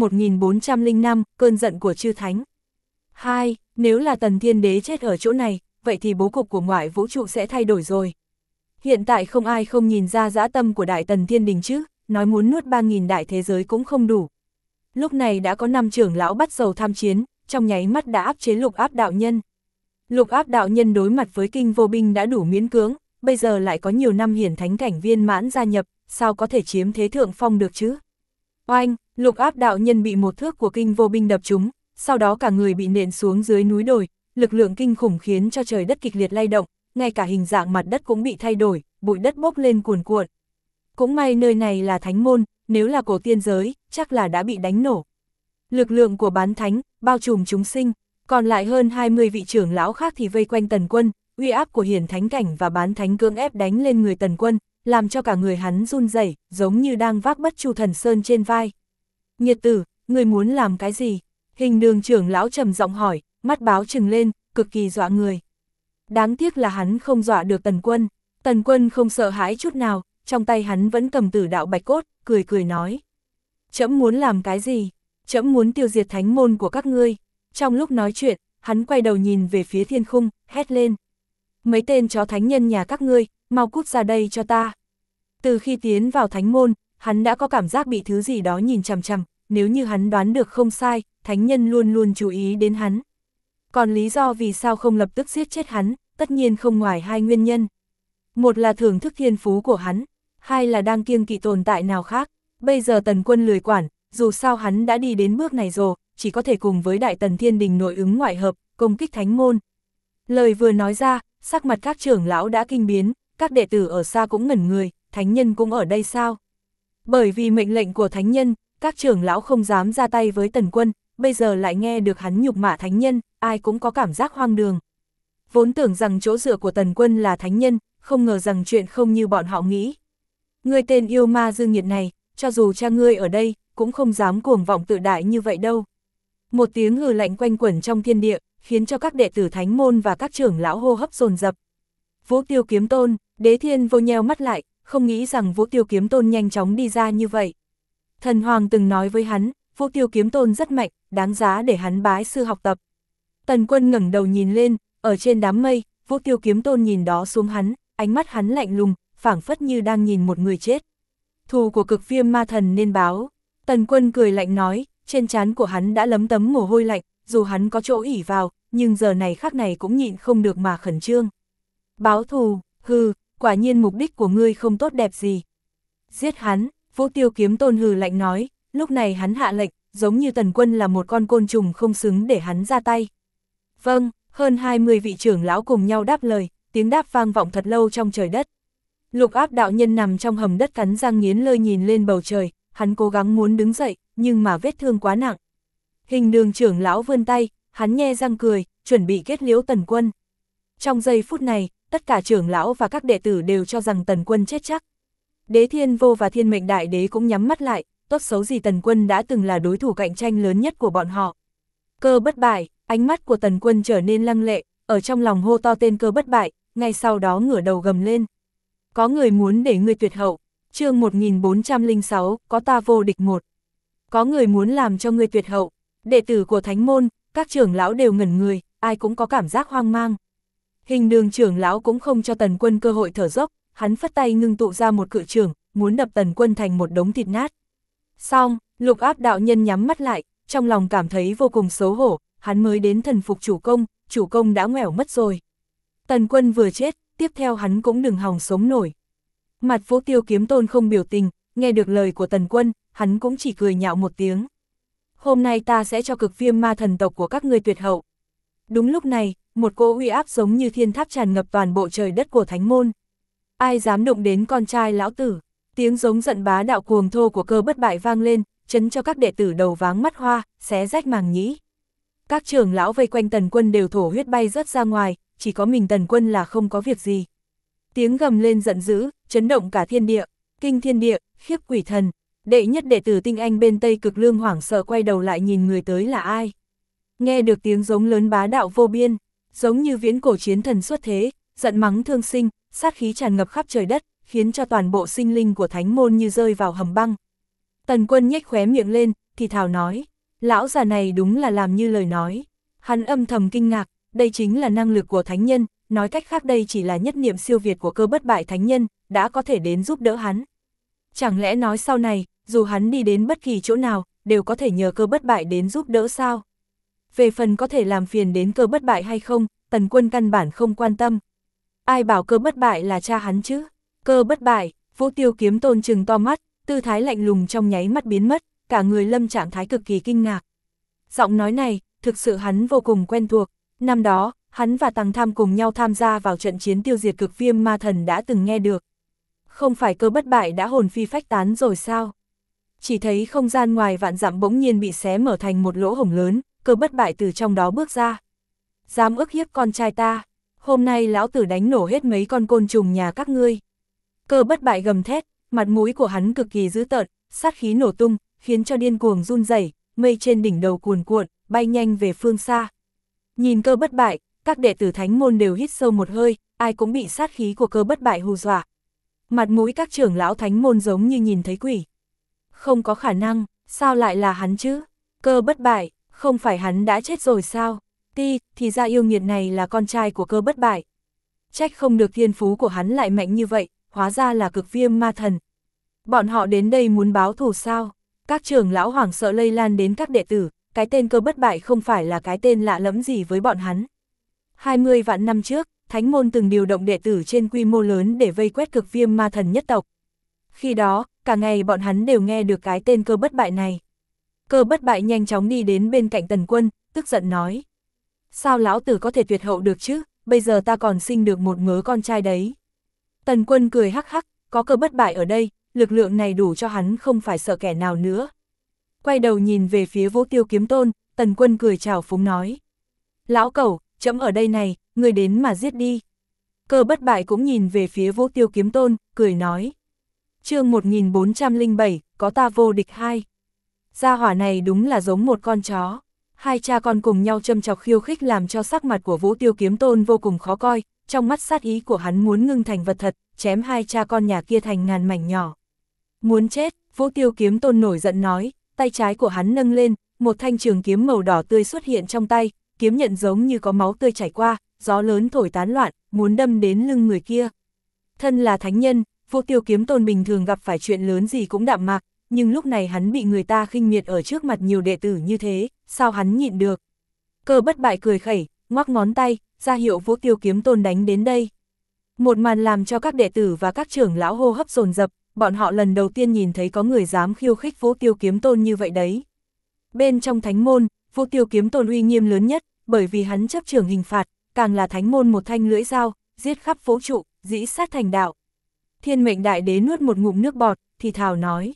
[SPEAKER 1] 1405, cơn giận của chư thánh. 2. Nếu là Tần Thiên Đế chết ở chỗ này, vậy thì bố cục của ngoại vũ trụ sẽ thay đổi rồi. Hiện tại không ai không nhìn ra dã tâm của Đại Tần Thiên Đình chứ, nói muốn nuốt 3.000 đại thế giới cũng không đủ. Lúc này đã có 5 trưởng lão bắt đầu tham chiến, trong nháy mắt đã áp chế Lục Áp đạo nhân. Lục Áp đạo nhân đối mặt với kinh vô binh đã đủ miễn cưỡng, bây giờ lại có nhiều năm hiển thánh cảnh viên mãn gia nhập, sao có thể chiếm thế thượng phong được chứ? Oanh, Lục Áp đạo nhân bị một thước của kinh vô binh đập trúng, sau đó cả người bị nện xuống dưới núi đồi, lực lượng kinh khủng khiến cho trời đất kịch liệt lay động, ngay cả hình dạng mặt đất cũng bị thay đổi, bụi đất bốc lên cuồn cuộn. Cũng may nơi này là thánh môn, nếu là cổ tiên giới, chắc là đã bị đánh nổ. Lực lượng của bán thánh, bao trùm chúng sinh, còn lại hơn 20 vị trưởng lão khác thì vây quanh Tần Quân, uy áp của hiển thánh cảnh và bán thánh cưỡng ép đánh lên người Tần Quân, làm cho cả người hắn run rẩy, giống như đang vác Bất Chu Thần Sơn trên vai. Nghiệt tử, người muốn làm cái gì? Hình Đường trưởng lão trầm giọng hỏi, mắt báo trừng lên, cực kỳ dọa người. Đáng tiếc là hắn không dọa được Tần Quân. Tần Quân không sợ hãi chút nào, trong tay hắn vẫn cầm Tử Đạo Bạch Cốt, cười cười nói. Trẫm muốn làm cái gì? Trẫm muốn tiêu diệt thánh môn của các ngươi. Trong lúc nói chuyện, hắn quay đầu nhìn về phía thiên khung, hét lên. Mấy tên chó thánh nhân nhà các ngươi, mau cút ra đây cho ta. Từ khi tiến vào thánh môn, hắn đã có cảm giác bị thứ gì đó nhìn chằm chằm, nếu như hắn đoán được không sai, thánh nhân luôn luôn chú ý đến hắn. Còn lý do vì sao không lập tức giết chết hắn, tất nhiên không ngoài 2 nguyên nhân. Một là thưởng thức thiên phú của hắn, hai là đang kiêng kỵ tồn tại nào khác. Bây giờ Tần Quân lười quản, dù sao hắn đã đi đến bước này rồi, chỉ có thể cùng với Đại Tần Thiên Đình nội ứng ngoại hợp, công kích thánh môn. Lời vừa nói ra, sắc mặt các trưởng lão đã kinh biến, các đệ tử ở xa cũng ngẩn người, thánh nhân cũng ở đây sao? Bởi vì mệnh lệnh của thánh nhân, các trưởng lão không dám ra tay với Tần Quân, bây giờ lại nghe được hắn nhục mạ thánh nhân, ai cũng có cảm giác hoang đường. Vốn tưởng rằng chỗ dựa của Tần Quân là thánh nhân, không ngờ rằng chuyện không như bọn họ nghĩ. Ngươi tên yêu ma dương nhiệt này, cho dù cha ngươi ở đây, cũng không dám cuồng vọng tự đại như vậy đâu. Một tiếng hừ lạnh quanh quẩn trong thiên địa, khiến cho các đệ tử thánh môn và các trưởng lão hô hấp dồn dập. Vũ Tiêu Kiếm Tôn, Đế Thiên Vô nheo mắt lại, không nghĩ rằng Vũ Tiêu Kiếm Tôn nhanh chóng đi ra như vậy. Thần Hoàng từng nói với hắn, Vũ Tiêu Kiếm Tôn rất mạnh, đáng giá để hắn bái sư học tập. Tần Quân ngẩng đầu nhìn lên, ở trên đám mây, Vũ Tiêu Kiếm Tôn nhìn đó xuống hắn, ánh mắt hắn lạnh lùng, phảng phất như đang nhìn một người chết. Thù của Cực Viêm Ma Thần nên báo. Tần Quân cười lạnh nói, trên trán của hắn đã lấm tấm mồ hôi lạnh, dù hắn có chỗ ỷ vào, nhưng giờ này khắc này cũng nhịn không được mà khẩn trương. Báo thù, hừ, quả nhiên mục đích của ngươi không tốt đẹp gì. Giết hắn, Vũ Tiêu Kiếm Tôn hừ lạnh nói, lúc này hắn hạ lệnh, giống như Tần Quân là một con côn trùng không xứng để hắn ra tay. Vâng, hơn 20 vị trưởng lão cùng nhau đáp lời, tiếng đáp vang vọng thật lâu trong trời đất. Lục Áp đạo nhân nằm trong hầm đất cắn răng nghiến lợi nhìn lên bầu trời, hắn cố gắng muốn đứng dậy, nhưng mà vết thương quá nặng. Hình Đường trưởng lão vươn tay, hắn nhe răng cười, chuẩn bị kết liễu Tần Quân. Trong giây phút này, tất cả trưởng lão và các đệ tử đều cho rằng Tần Quân chết chắc. Đế Thiên Vô và Thiên Mệnh Đại Đế cũng nhắm mắt lại, tốt xấu gì Tần Quân đã từng là đối thủ cạnh tranh lớn nhất của bọn họ. Cơ Bất Bại, ánh mắt của Tần Quân trở nên lăng lệ, ở trong lòng hô to tên Cơ Bất Bại, ngay sau đó ngửa đầu gầm lên. Có người muốn để ngươi tuyệt hậu, chương 1406, có ta vô địch một. Có người muốn làm cho ngươi tuyệt hậu, đệ tử của thánh môn, các trưởng lão đều ngẩn người, ai cũng có cảm giác hoang mang. Hình Đường trưởng lão cũng không cho Tần Quân cơ hội thở dốc, hắn phất tay ngưng tụ ra một cự trưởng, muốn đập Tần Quân thành một đống thịt nát. Xong, Lục Áp đạo nhân nhắm mắt lại, trong lòng cảm thấy vô cùng xấu hổ, hắn mới đến thần phục chủ công đã ngoẻo mất rồi. Tần Quân vừa chết, tiếp theo hắn cũng đừng hòng sống nổi. Mặt Vũ Tiêu Kiếm Tôn không biểu tình, nghe được lời của Tần Quân, hắn cũng chỉ cười nhạo một tiếng. Hôm nay ta sẽ cho Cực Viêm Ma thần tộc của các ngươi tuyệt hậu. Đúng lúc này, một cỗ uy áp giống như thiên tháp tràn ngập toàn bộ trời đất của thánh môn. Ai dám đụng đến con trai lão tử? Tiếng giống giận bá đạo cuồng thô của Cơ Bất Bại vang lên, chấn cho các đệ tử đầu váng mắt hoa, xé rách màng nhĩ. Các trưởng lão vây quanh Tần Quân đều thổ huyết bay rớt ra ngoài, chỉ có mình Tần Quân là không có việc gì. Tiếng gầm lên giận dữ, chấn động cả thiên địa, kinh thiên địa, khiếp quỷ thần. Đệ nhất đệ tử tinh anh bên Tây Cực Lương hoảng sợ quay đầu lại nhìn người tới là ai. Nghe được tiếng giống lớn bá đạo vô biên, giống như viễn cổ chiến thần xuất thế, giận mắng thương sinh, sát khí tràn ngập khắp trời đất, khiến cho toàn bộ sinh linh của thánh môn như rơi vào hầm băng. Tần Quân nhếch khóe miệng lên, thì thào nói, lão già này đúng là làm như lời nói. Hắn âm thầm kinh ngạc, đây chính là năng lực của thánh nhân, nói cách khác đây chỉ là nhất niệm siêu việt của Cơ Bất Bại thánh nhân, đã có thể đến giúp đỡ hắn. Chẳng lẽ nói sau này, dù hắn đi đến bất kỳ chỗ nào, đều có thể nhờ Cơ Bất Bại đến giúp đỡ sao? Về phần có thể làm phiền đến Cơ Bất Bại hay không, Tần Quân căn bản không quan tâm. Ai bảo Cơ Bất Bại là cha hắn chứ? Cơ Bất Bại, Vũ Tiêu Kiếm Tôn trừng to mắt, tư thái lạnh lùng trong nháy mắt biến mất, cả người lâm trạng thái cực kỳ kinh ngạc. Giọng nói này, thực sự hắn vô cùng quen thuộc, năm đó, hắn và Tằng Tham cùng nhau tham gia vào trận chiến tiêu diệt Cực Viêm Ma Thần đã từng nghe được. Không phải Cơ Bất Bại đã hồn phi phách tán rồi sao? Chỉ thấy không gian ngoài vạn dặm bỗng nhiên bị xé mở thành một lỗ hổng lớn, Cơ Bất Bại từ trong đó bước ra. Dám ức hiếp con trai ta, hôm nay lão tử đánh nổ hết mấy con côn trùng nhà các ngươi. Cơ Bất Bại gầm thét, mặt mũi của hắn cực kỳ dữ tợn, sát khí nổ tung, khiến cho điên cuồng run rẩy, mây trên đỉnh đầu cuồn cuộn, bay nhanh về phương xa. Nhìn Cơ Bất Bại, các đệ tử thánh môn đều hít sâu một hơi, ai cũng bị sát khí của Cơ Bất Bại hù dọa. Mặt mũi các trưởng lão thánh môn giống như nhìn thấy quỷ. Không có khả năng, sao lại là hắn chứ? Cơ Bất Bại, không phải hắn đã chết rồi sao? Thì ra yêu nghiệt này là con trai của Cơ Bất Bại. Trách không được thiên phú của hắn lại mạnh như vậy, hóa ra là Cực Viêm Ma Thần. Bọn họ đến đây muốn báo thù sao? Các trưởng lão hoảng sợ lây lan đến các đệ tử, cái tên Cơ Bất Bại không phải là cái tên lạ lẫm gì với bọn hắn. 20 vạn năm trước, Thánh môn từng điều động đệ tử trên quy mô lớn để vây quét Cực Viêm Ma Thần nhất tộc. Khi đó, cả ngày bọn hắn đều nghe được cái tên Cơ Bất Bại này. Cơ Bất Bại nhanh chóng đi đến bên cạnh Tần Quân, tức giận nói. Sao lão tử có thể tuyệt hậu được chứ, bây giờ ta còn sinh được một mớ con trai đấy. Tần Quân cười hắc hắc, có Cơ Bất Bại ở đây, lực lượng này đủ cho hắn không phải sợ kẻ nào nữa. Quay đầu nhìn về phía Vũ Tiêu Kiếm Tôn, Tần Quân cười trào phúng nói. Lão cẩu, trẫm ở đây này, ngươi đến mà giết đi. Cơ Bất Bại cũng nhìn về phía Vũ Tiêu Kiếm Tôn, cười nói. Chương 1407, có ta vô địch 2. Gia hỏa này đúng là giống một con chó. Hai cha con cùng nhau châm chọc khiêu khích làm cho sắc mặt của Vũ Tiêu Kiếm Tôn vô cùng khó coi, trong mắt sát ý của hắn muốn ngưng thành vật thật, chém hai cha con nhà kia thành ngàn mảnh nhỏ. Muốn chết, Vũ Tiêu Kiếm Tôn nổi giận nói, tay trái của hắn nâng lên, một thanh trường kiếm màu đỏ tươi xuất hiện trong tay, kiếm nhận giống như có máu tươi chảy qua, gió lớn thổi tán loạn, muốn đâm đến lưng người kia. Thân là thánh nhân, Vũ Tiêu Kiếm Tôn bình thường gặp phải chuyện lớn gì cũng đạm mạc, nhưng lúc này hắn bị người ta khinh miệt ở trước mặt nhiều đệ tử như thế, sao hắn nhịn được. Cơ Bất Bại cười khẩy, ngoắc ngón tay, ra hiệu Vũ Tiêu Kiếm Tôn đánh đến đây. Một màn làm cho các đệ tử và các trưởng lão hô hấp dồn dập, bọn họ lần đầu tiên nhìn thấy có người dám khiêu khích Vũ Tiêu Kiếm Tôn như vậy đấy. Bên trong thánh môn, Vũ Tiêu Kiếm Tôn uy nghiêm lớn nhất, bởi vì hắn chấp trưởng hình phạt, càng là thánh môn một thanh lưỡi dao, giết khắp vũ trụ, dĩ sát thành đạo. Thiên Mệnh Đại Đế nuốt một ngụm nước bọt, thì thào nói.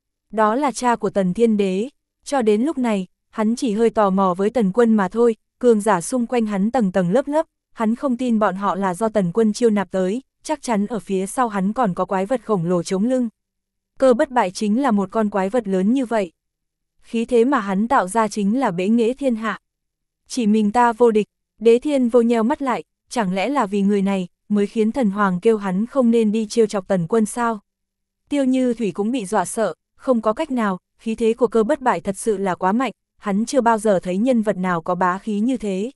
[SPEAKER 1] Đó là cha của Tần Thiên Đế, cho đến lúc này, hắn chỉ hơi tò mò với Tần Quân mà thôi, cường giả xung quanh hắn tầng tầng lớp lớp, hắn không tin bọn họ là do Tần Quân chiêu nạp tới, chắc chắn ở phía sau hắn còn có quái vật khổng lồ chống lưng. Cơ Bất Bại chính là một con quái vật lớn như vậy. Khí thế mà hắn tạo ra chính là bẽ nghễ thiên hạ. Chỉ mình ta vô địch, Đế Thiên Vô nheo mắt lại, chẳng lẽ là vì người này mới khiến thần hoàng kêu hắn không nên đi trêu chọc Tần Quân sao? Tiêu Như Thủy cũng bị dọa sợ, không có cách nào, khí thế của Cơ Bất Bại thật sự là quá mạnh, hắn chưa bao giờ thấy nhân vật nào có bá khí như thế.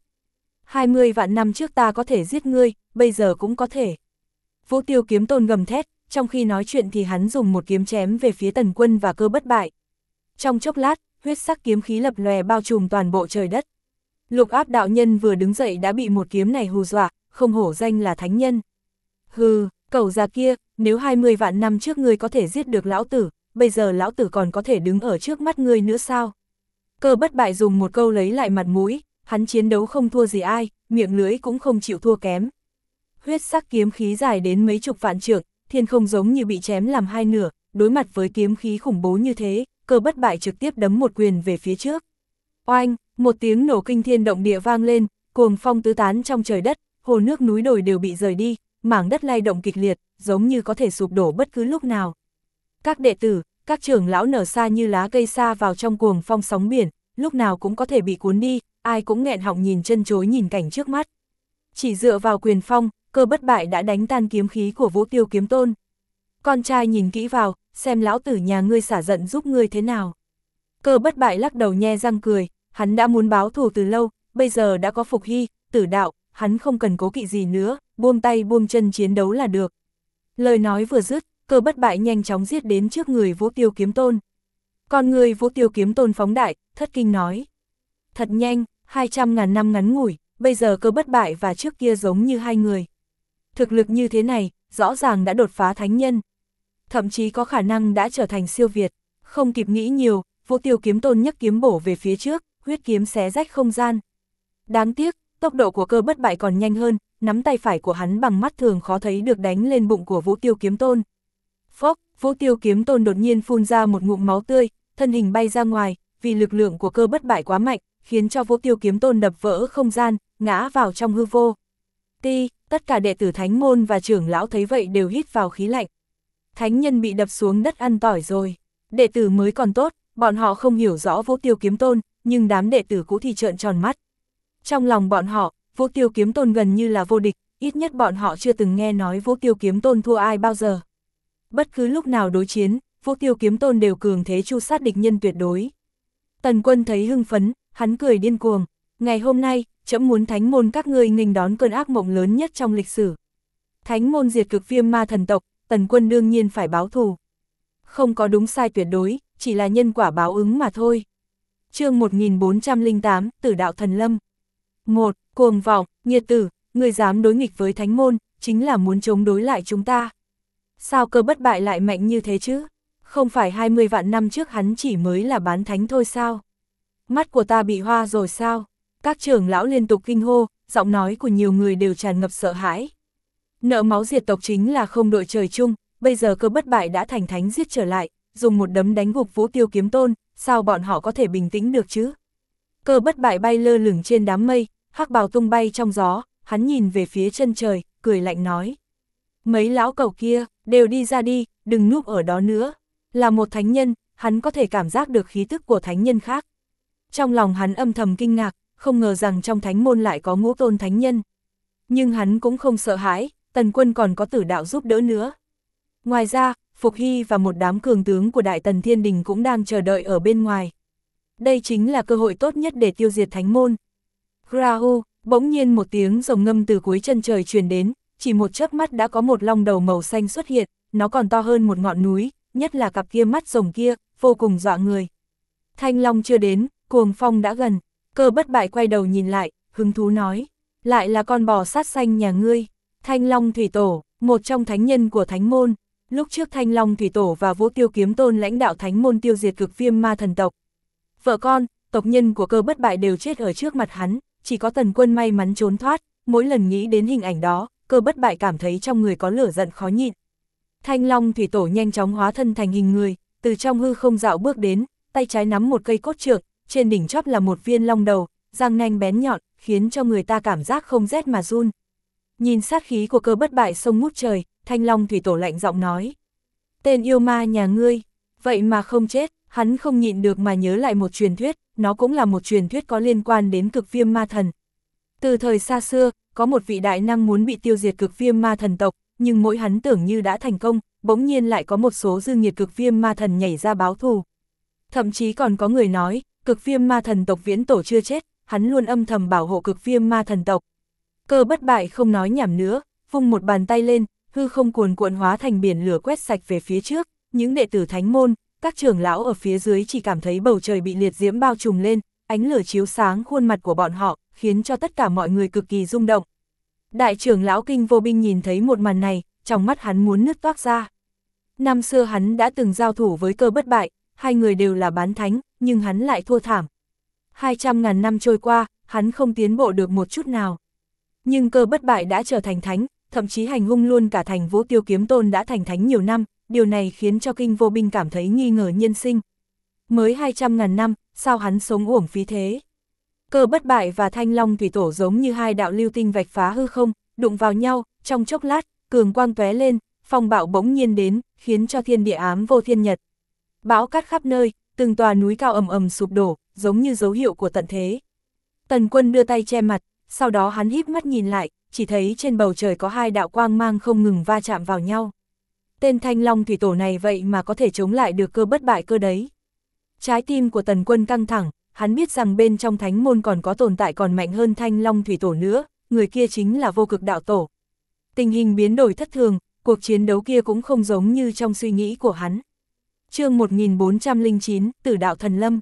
[SPEAKER 1] 20 vạn năm trước ta có thể giết ngươi, bây giờ cũng có thể. Vũ Tiêu Kiếm Tôn gầm thét, trong khi nói chuyện thì hắn dùng một kiếm chém về phía Tần Quân và Cơ Bất Bại. Trong chốc lát, huyết sắc kiếm khí lập lòe bao trùm toàn bộ trời đất. Lục Áp đạo nhân vừa đứng dậy đã bị một kiếm này hù dọa, không hổ danh là thánh nhân. Hừ, cẩu già kia, nếu 20 vạn năm trước ngươi có thể giết được lão tử, bây giờ lão tử còn có thể đứng ở trước mắt ngươi nữa sao? Cơ Bất Bại dùng một câu lấy lại mặt mũi, hắn chiến đấu không thua gì ai, miệng lưỡi cũng không chịu thua kém. Huyết sắc kiếm khí dài đến mấy chục vạn trượng, thiên không giống như bị chém làm hai nửa, đối mặt với kiếm khí khủng bố như thế, Cơ Bất Bại trực tiếp đấm một quyền về phía trước. Oanh, một tiếng nổ kinh thiên động địa vang lên, cuồng phong tứ tán trong trời đất, hồ nước núi đồi đều bị rời đi, mảng đất lay động kịch liệt, giống như có thể sụp đổ bất cứ lúc nào. Các đệ tử, các trưởng lão nở xa như lá cây sa vào trong cuồng phong sóng biển, lúc nào cũng có thể bị cuốn đi, ai cũng nghẹn họng nhìn chân chối nhìn cảnh trước mắt. Chỉ dựa vào quyền phong, Cơ Bất Bại đã đánh tan kiếm khí của Vũ Tiêu Kiếm Tôn. Con trai nhìn kỹ vào, xem lão tử nhà ngươi xả giận giúp ngươi thế nào. Cơ Bất Bại lắc đầu nhe răng cười, hắn đã muốn báo thù từ lâu, bây giờ đã có Phục Hy, Tử Đạo, hắn không cần cố kỵ gì nữa, buông tay buông chân chiến đấu là được. Lời nói vừa dứt, Cơ Bất Bại nhanh chóng giết đến trước người Vũ Tiêu Kiếm Tôn. Con người Vũ Tiêu Kiếm Tôn phóng đại, thất kinh nói. Thật nhanh, 200.000 năm ngắn ngủi, bây giờ Cơ Bất Bại và trước kia giống như hai người. Thực lực như thế này, rõ ràng đã đột phá thánh nhân. Thậm chí có khả năng đã trở thành siêu việt. Không kịp nghĩ nhiều, Vũ Tiêu Kiếm Tôn nhấc kiếm bổ về phía trước, huyết kiếm xé rách không gian. Đáng tiếc, tốc độ của Cơ Bất Bại còn nhanh hơn, nắm tay phải của hắn bằng mắt thường khó thấy được đánh lên bụng của Vũ Tiêu Kiếm Tôn. Phốc, Vũ Tiêu Kiếm Tôn đột nhiên phun ra một ngụm máu tươi, thân hình bay ra ngoài, vì lực lượng của Cơ Bất Bại quá mạnh, khiến cho Vũ Tiêu Kiếm Tôn đập vỡ không gian, ngã vào trong hư vô. Tất cả đệ tử thánh môn và trưởng lão thấy vậy đều hít vào khí lạnh. Thánh nhân bị đập xuống đất ăn tỏi rồi. Đệ tử mới còn tốt, bọn họ không hiểu rõ Vũ Tiêu Kiếm Tôn, nhưng đám đệ tử cũ thì trợn tròn mắt. Trong lòng bọn họ, Vũ Tiêu Kiếm Tôn gần như là vô địch, ít nhất bọn họ chưa từng nghe nói Vũ Tiêu Kiếm Tôn thua ai bao giờ. Bất cứ lúc nào đối chiến, Vũ Tiêu Kiếm Tôn đều cường thế tru sát địch nhân tuyệt đối. Tần Quân thấy hưng phấn, hắn cười điên cuồng. Ngày hôm nay, trẫm muốn thánh môn các ngươi nghênh đón cơn ác mộng lớn nhất trong lịch sử. Thánh môn diệt Cực Viêm Ma thần tộc, Tần Quân đương nhiên phải báo thù. Không có đúng sai tuyệt đối, chỉ là nhân quả báo ứng mà thôi. Chương 1408, Tử Đạo Thần Lâm. 1. Cuồng vọng, nghiệt tử, ngươi dám đối nghịch với thánh môn, chính là muốn chống đối lại chúng ta. Sao Cơ Bất Bại lại mạnh như thế chứ? Không phải 20 vạn năm trước hắn chỉ mới là bán thánh thôi sao? Mắt của ta bị hoa rồi sao? Các trưởng lão liên tục kinh hô, giọng nói của nhiều người đều tràn ngập sợ hãi. Nợ máu diệt tộc chính là không đội trời chung, bây giờ Cơ Bất Bại đã thành thánh giết trở lại, dùng một đấm đánh gục Vũ Tiêu Kiếm Tôn, sao bọn họ có thể bình tĩnh được chứ? Cơ Bất Bại bay lơ lửng trên đám mây, hắc bào tung bay trong gió, hắn nhìn về phía chân trời, cười lạnh nói. Mấy lão cẩu kia, đều đi ra đi, đừng núp ở đó nữa. Là một thánh nhân, hắn có thể cảm giác được khí tức của thánh nhân khác. Trong lòng hắn âm thầm kinh ngạc, không ngờ rằng trong thánh môn lại có ngũ tôn thánh nhân. Nhưng hắn cũng không sợ hãi, Tần Quân còn có Tử Đạo giúp đỡ nữa. Ngoài ra, Phục Hy và một đám cường tướng của Đại Tần Thiên Đình cũng đang chờ đợi ở bên ngoài. Đây chính là cơ hội tốt nhất để tiêu diệt thánh môn. Rahu, bỗng nhiên một tiếng rồng ngâm từ cuối chân trời truyền đến, chỉ một chớp mắt đã có một long đầu màu xanh xuất hiện, nó còn to hơn một ngọn núi, nhất là cặp kia mắt rồng kia, vô cùng dọa người. Thanh long chưa đến, cuồng phong đã gần, Cơ Bất Bại quay đầu nhìn lại, hứng thú nói, lại là con bò sát xanh nhà ngươi. Thanh Long Thủy Tổ, một trong thánh nhân của thánh môn, lúc trước Thanh Long Thủy Tổ và Vũ Tiêu Kiếm Tôn lãnh đạo thánh môn tiêu diệt Cực Viêm Ma thần tộc. Vợ con, tộc nhân của Cơ Bất Bại đều chết ở trước mặt hắn, chỉ có Tần Quân may mắn trốn thoát, mỗi lần nghĩ đến hình ảnh đó, Cơ Bất Bại cảm thấy trong người có lửa giận khó nhịn. Thanh Long Thủy Tổ nhanh chóng hóa thân thành hình người, từ trong hư không dạo bước đến, tay trái nắm một cây cốt trượng, trên đỉnh chóp là một viên long đầu, răng nanh bén nhọn, khiến cho người ta cảm giác không rét mà run. Nhìn sát khí của Cơ Bất Bại sông ngút trời, Thanh Long Thủy Tổ lạnh giọng nói. Tên yêu ma nhà ngươi, vậy mà không chết, hắn không nhịn được mà nhớ lại một truyền thuyết, nó cũng là một truyền thuyết có liên quan đến Cực Viêm Ma thần. Từ thời xa xưa, có một vị đại năng muốn bị tiêu diệt Cực Viêm Ma thần tộc, nhưng mỗi hắn tưởng như đã thành công, bỗng nhiên lại có một số dư nghiệt Cực Viêm Ma thần nhảy ra báo thù. Thậm chí còn có người nói, Cực Viêm Ma thần tộc viễn tổ chưa chết, hắn luôn âm thầm bảo hộ Cực Viêm Ma thần tộc. Cơ Bất Bại không nói nhảm nữa, vung một bàn tay lên, hư không cuồn cuộn hóa thành biển lửa quét sạch về phía trước, những đệ tử thánh môn, các trưởng lão ở phía dưới chỉ cảm thấy bầu trời bị liệt diễm bao trùm lên, ánh lửa chiếu sáng khuôn mặt của bọn họ, khiến cho tất cả mọi người cực kỳ rung động. Đại trưởng lão Kinh Vô Binh nhìn thấy một màn này, trong mắt hắn muốn nứt toác ra. Năm xưa hắn đã từng giao thủ với Cơ Bất Bại, hai người đều là bán thánh, nhưng hắn lại thua thảm. 200.000 năm trôi qua, hắn không tiến bộ được một chút nào. Nhưng Cơ Bất Bại đã trở thành thánh, thậm chí hành hung luôn cả thành Vũ Tiêu Kiếm Tôn đã thành thánh nhiều năm, điều này khiến cho Kinh Vô Binh cảm thấy nghi ngờ nhân sinh. Mới 200.000 năm, sao hắn sống uổng phí thế? Cơ Bất Bại và Thanh Long Thủy Tổ giống như hai đạo lưu tinh vạch phá hư không, đụng vào nhau, trong chốc lát, cường quang tóe lên, phong bạo bỗng nhiên đến, khiến cho thiên địa ám vô thiên nhật. Bão cát khắp nơi, từng tòa núi cao ầm ầm sụp đổ, giống như dấu hiệu của tận thế. Tần Quân đưa tay che mặt, sau đó hắn híp mắt nhìn lại, chỉ thấy trên bầu trời có hai đạo quang mang không ngừng va chạm vào nhau. Tên Thanh Long Thủy Tổ này vậy mà có thể chống lại được Cơ Bất Bại cơ đấy. Trái tim của Tần Quân căng thẳng, hắn biết rằng bên trong thánh môn còn có tồn tại còn mạnh hơn Thanh Long Thủy Tổ nữa, người kia chính là Vô Cực Đạo Tổ. Tình hình biến đổi thất thường, cuộc chiến đấu kia cũng không giống như trong suy nghĩ của hắn. Chương 1409, Tử Đạo Thần Lâm.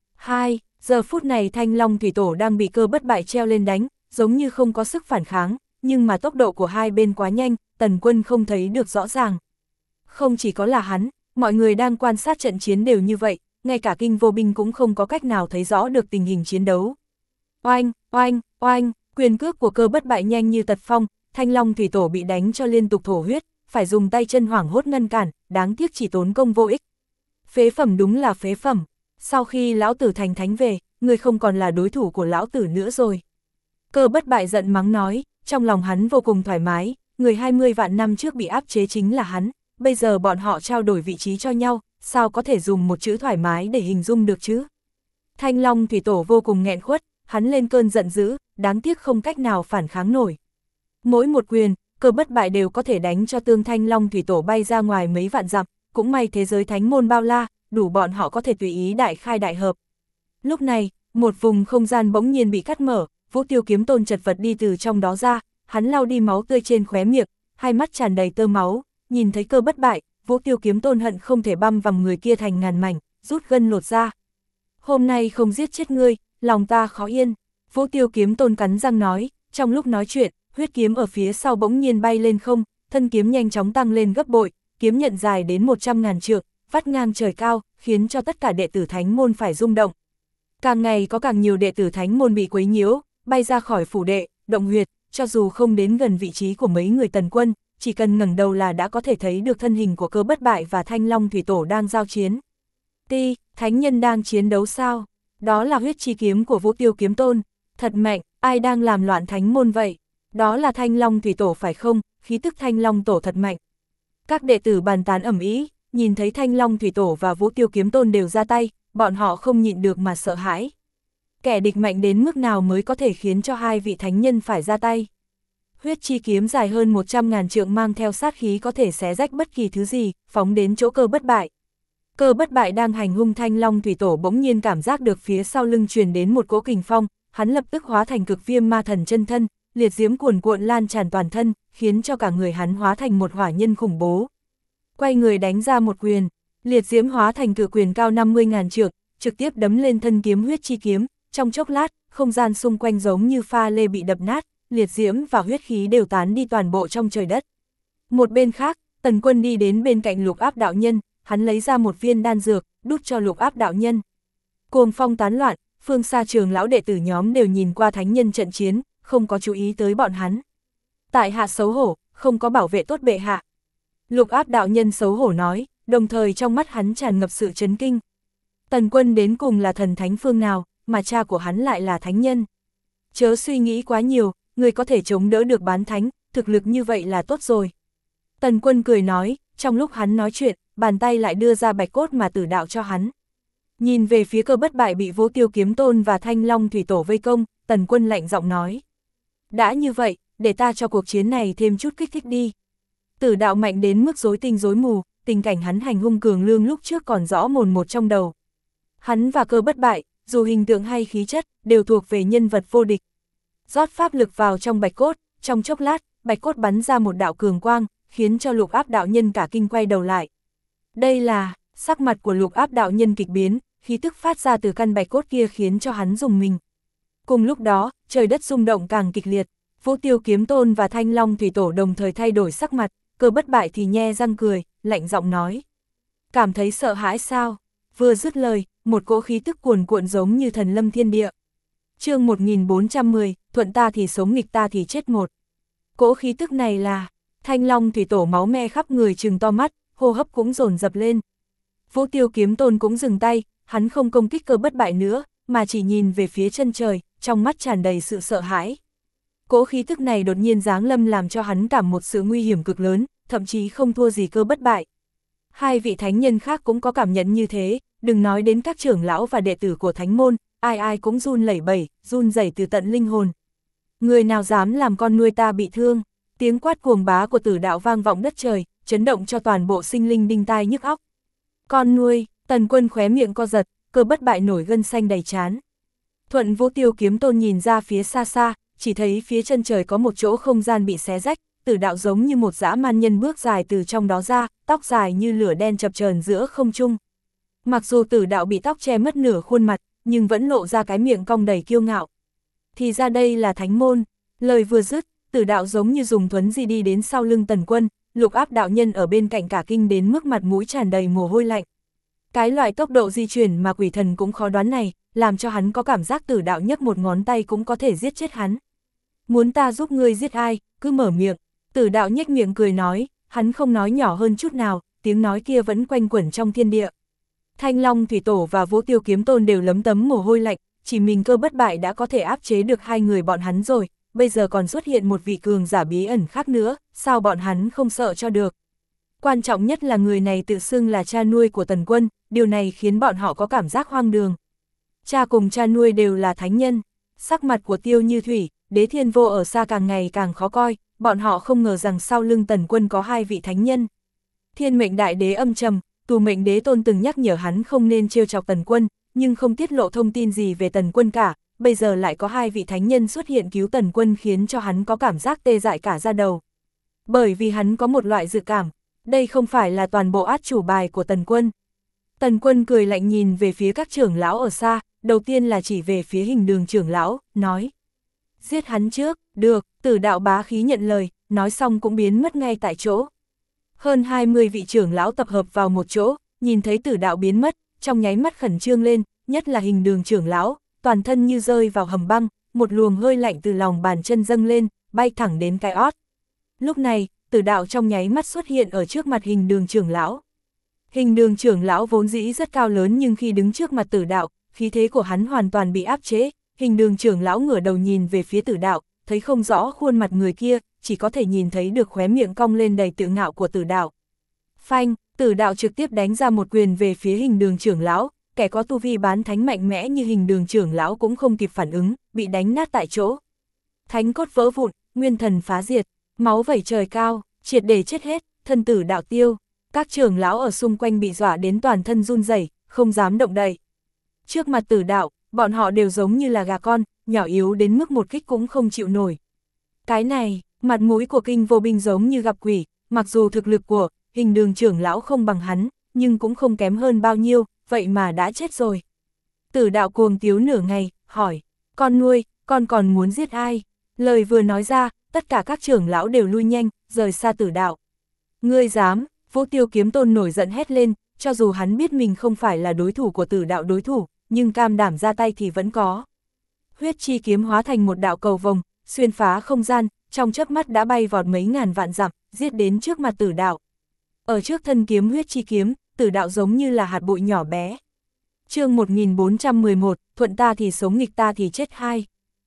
[SPEAKER 1] 2. Giờ phút này Thanh Long Thủy Tổ đang bị Cơ Bất Bại treo lên đánh, giống như không có sức phản kháng, nhưng mà tốc độ của hai bên quá nhanh, Tần Quân không thấy được rõ ràng. Không chỉ có là hắn, mọi người đang quan sát trận chiến đều như vậy, ngay cả Kinh Vô Binh cũng không có cách nào thấy rõ được tình hình chiến đấu. Oanh, oanh, oanh, quyền cước của Cơ Bất Bại nhanh như tật phong, Thanh Long Thủy Tổ bị đánh cho liên tục thổ huyết, phải dùng tay chân hoảng hốt ngăn cản, đáng tiếc chỉ tốn công vô ích. Phế phẩm đúng là phế phẩm, sau khi lão tử thành thánh về, người không còn là đối thủ của lão tử nữa rồi. Cơ Bất Bại giận mắng nói, trong lòng hắn vô cùng thoải mái, người 20 vạn năm trước bị áp chế chính là hắn, bây giờ bọn họ trao đổi vị trí cho nhau, sao có thể dùng một chữ thoải mái để hình dung được chứ? Thanh Long Thủy Tổ vô cùng nghẹn khuất, hắn lên cơn giận dữ, đáng tiếc không cách nào phản kháng nổi. Mỗi một quyền, Cơ Bất Bại đều có thể đánh cho tương Thanh Long Thủy Tổ bay ra ngoài mấy vạn dặm, cũng may thế giới thánh môn bao la, đủ bọn họ có thể tùy ý đại khai đại hợp. Lúc này, một vùng không gian bỗng nhiên bị cắt mở, Vũ Tiêu Kiếm Tôn chật vật đi từ trong đó ra, hắn lau đi máu tươi trên khóe miệng, hai mắt tràn đầy tơ máu, nhìn thấy Cơ Bất Bại, Vũ Tiêu Kiếm Tôn hận không thể băm vằm người kia thành ngàn mảnh, rút gân lột ra. Hôm nay không giết chết ngươi, lòng ta khó yên, Vũ Tiêu Kiếm Tôn cắn răng nói, trong lúc nói chuyện, huyết kiếm ở phía sau bỗng nhiên bay lên không, thân kiếm nhanh chóng tăng lên gấp bội, kiếm nhận dài đến 100.000 trượng, vắt ngang trời cao, khiến cho tất cả đệ tử thánh môn phải rung động. Càng ngày có càng nhiều đệ tử thánh môn bị quấy nhiễu, bay ra khỏi phủ đệ, động huyệt, cho dù không đến gần vị trí của mấy người Tần Quân, chỉ cần ngẩng đầu là đã có thể thấy được thân hình của Cơ Bất Bại và Thanh Long Thủy Tổ đang giao chiến. Thánh nhân đang chiến đấu sao? Đó là huyết chi kiếm của Vũ Tiêu Kiếm Tôn, thật mạnh, ai đang làm loạn thánh môn vậy? Đó là Thanh Long Thủy Tổ phải không? Khí tức Thanh Long Tổ thật mạnh. Các đệ tử bàn tán ầm ĩ, nhìn thấy Thanh Long Thủy Tổ và Vũ Tiêu Kiếm Tôn đều ra tay, bọn họ không nhịn được mà sợ hãi. Kẻ địch mạnh đến mức nào mới có thể khiến cho hai vị thánh nhân phải ra tay? Huyết chi kiếm dài hơn 100.000 trượng mang theo sát khí có thể xé rách bất kỳ thứ gì, phóng đến chỗ Cơ Bất Bại. Cơ Bất Bại đang hành hung Thanh Long Thủy Tổ bỗng nhiên cảm giác được phía sau lưng truyền đến một cỗ kình phong, hắn lập tức hóa thành cực viêm ma thần chân thân, liệt diễm cuồn cuộn lan tràn toàn thân, khiến cho cả người hắn hóa thành một hỏa nhân khủng bố. Quay người đánh ra một quyền, liệt diễm hóa thành cự quyền cao 50.000 trượng, trực tiếp đấm lên thân kiếm huyết chi kiếm, trong chốc lát, không gian xung quanh giống như pha lê bị đập nát, liệt diễm và huyết khí đều tán đi toàn bộ trong trời đất. Một bên khác, Tần Quân đi đến bên cạnh Lục Áp đạo nhân, hắn lấy ra một viên đan dược, đút cho Lục Áp đạo nhân. Cuồng phong tán loạn, phương xa trường lão đệ tử nhóm đều nhìn qua thánh nhân trận chiến, không có chú ý tới bọn hắn. Tại hạ xấu hổ, không có bảo vệ tốt bệ hạ. Lục Áp đạo nhân xấu hổ nói, đồng thời trong mắt hắn tràn ngập sự chấn kinh. Tần Quân đến cùng là thần thánh phương nào, mà cha của hắn lại là thánh nhân. Chớ suy nghĩ quá nhiều, người có thể chống đỡ được bán thánh, thực lực như vậy là tốt rồi. Tần Quân cười nói, trong lúc hắn nói chuyện, bàn tay lại đưa ra bạch cốt mà tử đạo cho hắn. Nhìn về phía Cơ Bất Bại bị Vũ Tiêu Kiếm Tôn và Thanh Long Thủy Tổ vây công, Tần Quân lạnh giọng nói. Đã như vậy, để ta cho cuộc chiến này thêm chút kích thích đi. Tử đạo mạnh đến mức rối tinh rối mù, tình cảnh hắn hành hung cường lương lúc trước còn rõ mồn một trong đầu. Hắn và Cơ Bất Bại, dù hình tượng hay khí chất, đều thuộc về nhân vật vô địch. Rót pháp lực vào trong bạch cốt, trong chốc lát, bạch cốt bắn ra một đạo cường quang, khiến cho Lục Áp đạo nhân cả kinh quay đầu lại. Đây là, sắc mặt của Lục Áp đạo nhân kịch biến, khí tức phát ra từ căn bạch cốt kia khiến cho hắn rùng mình. Cùng lúc đó, trời đất rung động càng kịch liệt, Vũ Tiêu Kiếm Tôn và Thanh Long Thủy Tổ đồng thời thay đổi sắc mặt, Cơ Bất Bại thì nhe răng cười, lạnh giọng nói. Cảm thấy sợ hãi sao? Vừa dứt lời, một cỗ khí tức cuồn cuộn giống như thần lâm thiên địa. Chương 1410, thuận ta thì sống nghịch ta thì chết một. Cỗ khí tức này là, Thanh Long Thủy Tổ máu me khắp người trừng to mắt, hô hấp cũng dồn dập lên. Vũ Tiêu Kiếm Tôn cũng dừng tay, hắn không công kích Cơ Bất Bại nữa, mà chỉ nhìn về phía chân trời, trong mắt tràn đầy sự sợ hãi. Cỗ khí tức này đột nhiên giáng lâm làm cho hắn cảm một sự nguy hiểm cực lớn, thậm chí không thua gì Cơ Bất Bại. Hai vị thánh nhân khác cũng có cảm nhận như thế, đừng nói đến các trưởng lão và đệ tử của thánh môn, ai ai cũng run lẩy bẩy, run rẩy từ tận linh hồn. Người nào dám làm con nuôi ta bị thương? Tiếng quát cuồng bá của Tử đạo vang vọng đất trời, chấn động cho toàn bộ sinh linh đinh tai nhức óc. Con nuôi, Tần Quân khóe miệng co giật, Cơ Bất Bại nổi gân xanh đầy trán. Thuận Vũ Tiêu Kiếm Tôn nhìn ra phía xa xa, chỉ thấy phía chân trời có một chỗ không gian bị xé rách, Tử đạo giống như một dã man nhân bước dài từ trong đó ra, tóc dài như lửa đen chập chờn giữa không trung. Mặc dù Tử đạo bị tóc che mất nửa khuôn mặt, nhưng vẫn lộ ra cái miệng cong đầy kiêu ngạo. Thì ra đây là thánh môn. Lời vừa dứt, Tử đạo giống như dùng thuấn di đi đến sau lưng Tần Quân, Lục Áp đạo nhân ở bên cạnh cả kinh đến mức mặt mũi tràn đầy mồ hôi lạnh. Cái loại tốc độ di chuyển mà quỷ thần cũng khó đoán này, làm cho hắn có cảm giác Tử đạo nhấc một ngón tay cũng có thể giết chết hắn. Muốn ta giúp ngươi giết ai, cứ mở miệng. Tử đạo nhếch miệng cười nói, hắn không nói nhỏ hơn chút nào, tiếng nói kia vẫn quanh quẩn trong thiên địa. Thanh Long Thủy Tổ và Vũ Tiêu Kiếm Tôn đều lấm tấm mồ hôi lạnh, chỉ mình Cơ Bất Bại đã có thể áp chế được hai người bọn hắn rồi, bây giờ còn xuất hiện một vị cường giả bí ẩn khác nữa, sao bọn hắn không sợ cho được. Quan trọng nhất là người này tự xưng là cha nuôi của Tần Quân, điều này khiến bọn họ có cảm giác hoang đường. Cha cùng cha nuôi đều là thánh nhân, sắc mặt của Tiêu Như Thủy, Đế Thiên Vô ở xa càng ngày càng khó coi, bọn họ không ngờ rằng sau lưng Tần Quân có hai vị thánh nhân. Thiên Mệnh Đại Đế âm trầm, Tù Mệnh Đế Tôn từng nhắc nhở hắn không nên trêu chọc Tần Quân, nhưng không tiết lộ thông tin gì về Tần Quân cả, bây giờ lại có hai vị thánh nhân xuất hiện cứu Tần Quân khiến cho hắn có cảm giác tê dại cả da đầu. Bởi vì hắn có một loại dự cảm, đây không phải là toàn bộ át chủ bài của Tần Quân. Tần Quân cười lạnh nhìn về phía các trưởng lão ở xa, đầu tiên là chỉ về phía Hình Đường trưởng lão, nói. Giết hắn trước, Được, Tử đạo bá khí nhận lời, nói xong cũng biến mất ngay tại chỗ. Hơn 20 vị trưởng lão tập hợp vào một chỗ, nhìn thấy Tử đạo biến mất, trong nháy mắt khẩn trương lên, nhất là Hình Đường trưởng lão, toàn thân như rơi vào hầm băng, một luồng hơi lạnh từ lòng bàn chân dâng lên, bay thẳng đến cái ót. Lúc này, Tử đạo trong nháy mắt xuất hiện ở trước mặt Hình Đường trưởng lão. Hình Đường trưởng lão vốn dĩ rất cao lớn, nhưng khi đứng trước mặt Tử đạo, khí thế của hắn hoàn toàn bị áp chế. Hình Đường trưởng lão ngửa đầu nhìn về phía Tử đạo, thấy không rõ khuôn mặt người kia, chỉ có thể nhìn thấy được khóe miệng cong lên đầy tự ngạo của Tử đạo. Phanh, Tử đạo trực tiếp đánh ra một quyền về phía Hình Đường trưởng lão, kẻ có tu vi bán thánh mạnh mẽ như Hình Đường trưởng lão cũng không kịp phản ứng, bị đánh nát tại chỗ. Thánh cốt vỡ vụn, nguyên thần phá diệt, máu vẩy trời cao, triệt để chết hết, thân Tử đạo tiêu. Các trưởng lão ở xung quanh bị dọa đến toàn thân run rẩy, không dám động đậy. Trước mặt Tử đạo, bọn họ đều giống như là gà con, nhỏ yếu đến mức một kích cũng không chịu nổi. Cái này, mặt mũi của Kinh Vô Binh giống như gặp quỷ, mặc dù thực lực của Hình Đường trưởng lão không bằng hắn, nhưng cũng không kém hơn bao nhiêu, vậy mà đã chết rồi. Tử đạo cuồng tiếu nửa ngày, hỏi, con nuôi, con còn muốn giết ai? Lời vừa nói ra, tất cả các trưởng lão đều lui nhanh, rời xa Tử đạo. Ngươi dám? Vũ Tiêu Kiếm Tôn nổi giận hét lên, cho dù hắn biết mình không phải là đối thủ của Tử đạo đối thủ, nhưng cam đảm ra tay thì vẫn có. Huyết chi kiếm hóa thành một đạo cầu vồng, xuyên phá không gian, trong chớp mắt đã bay vọt mấy ngàn vạn dặm, giết đến trước mặt Tử đạo. Ở trước thân kiếm huyết chi kiếm, Tử đạo giống như là hạt bụi nhỏ bé. Chương 1411, thuận ta thì sống nghịch ta thì chết hai.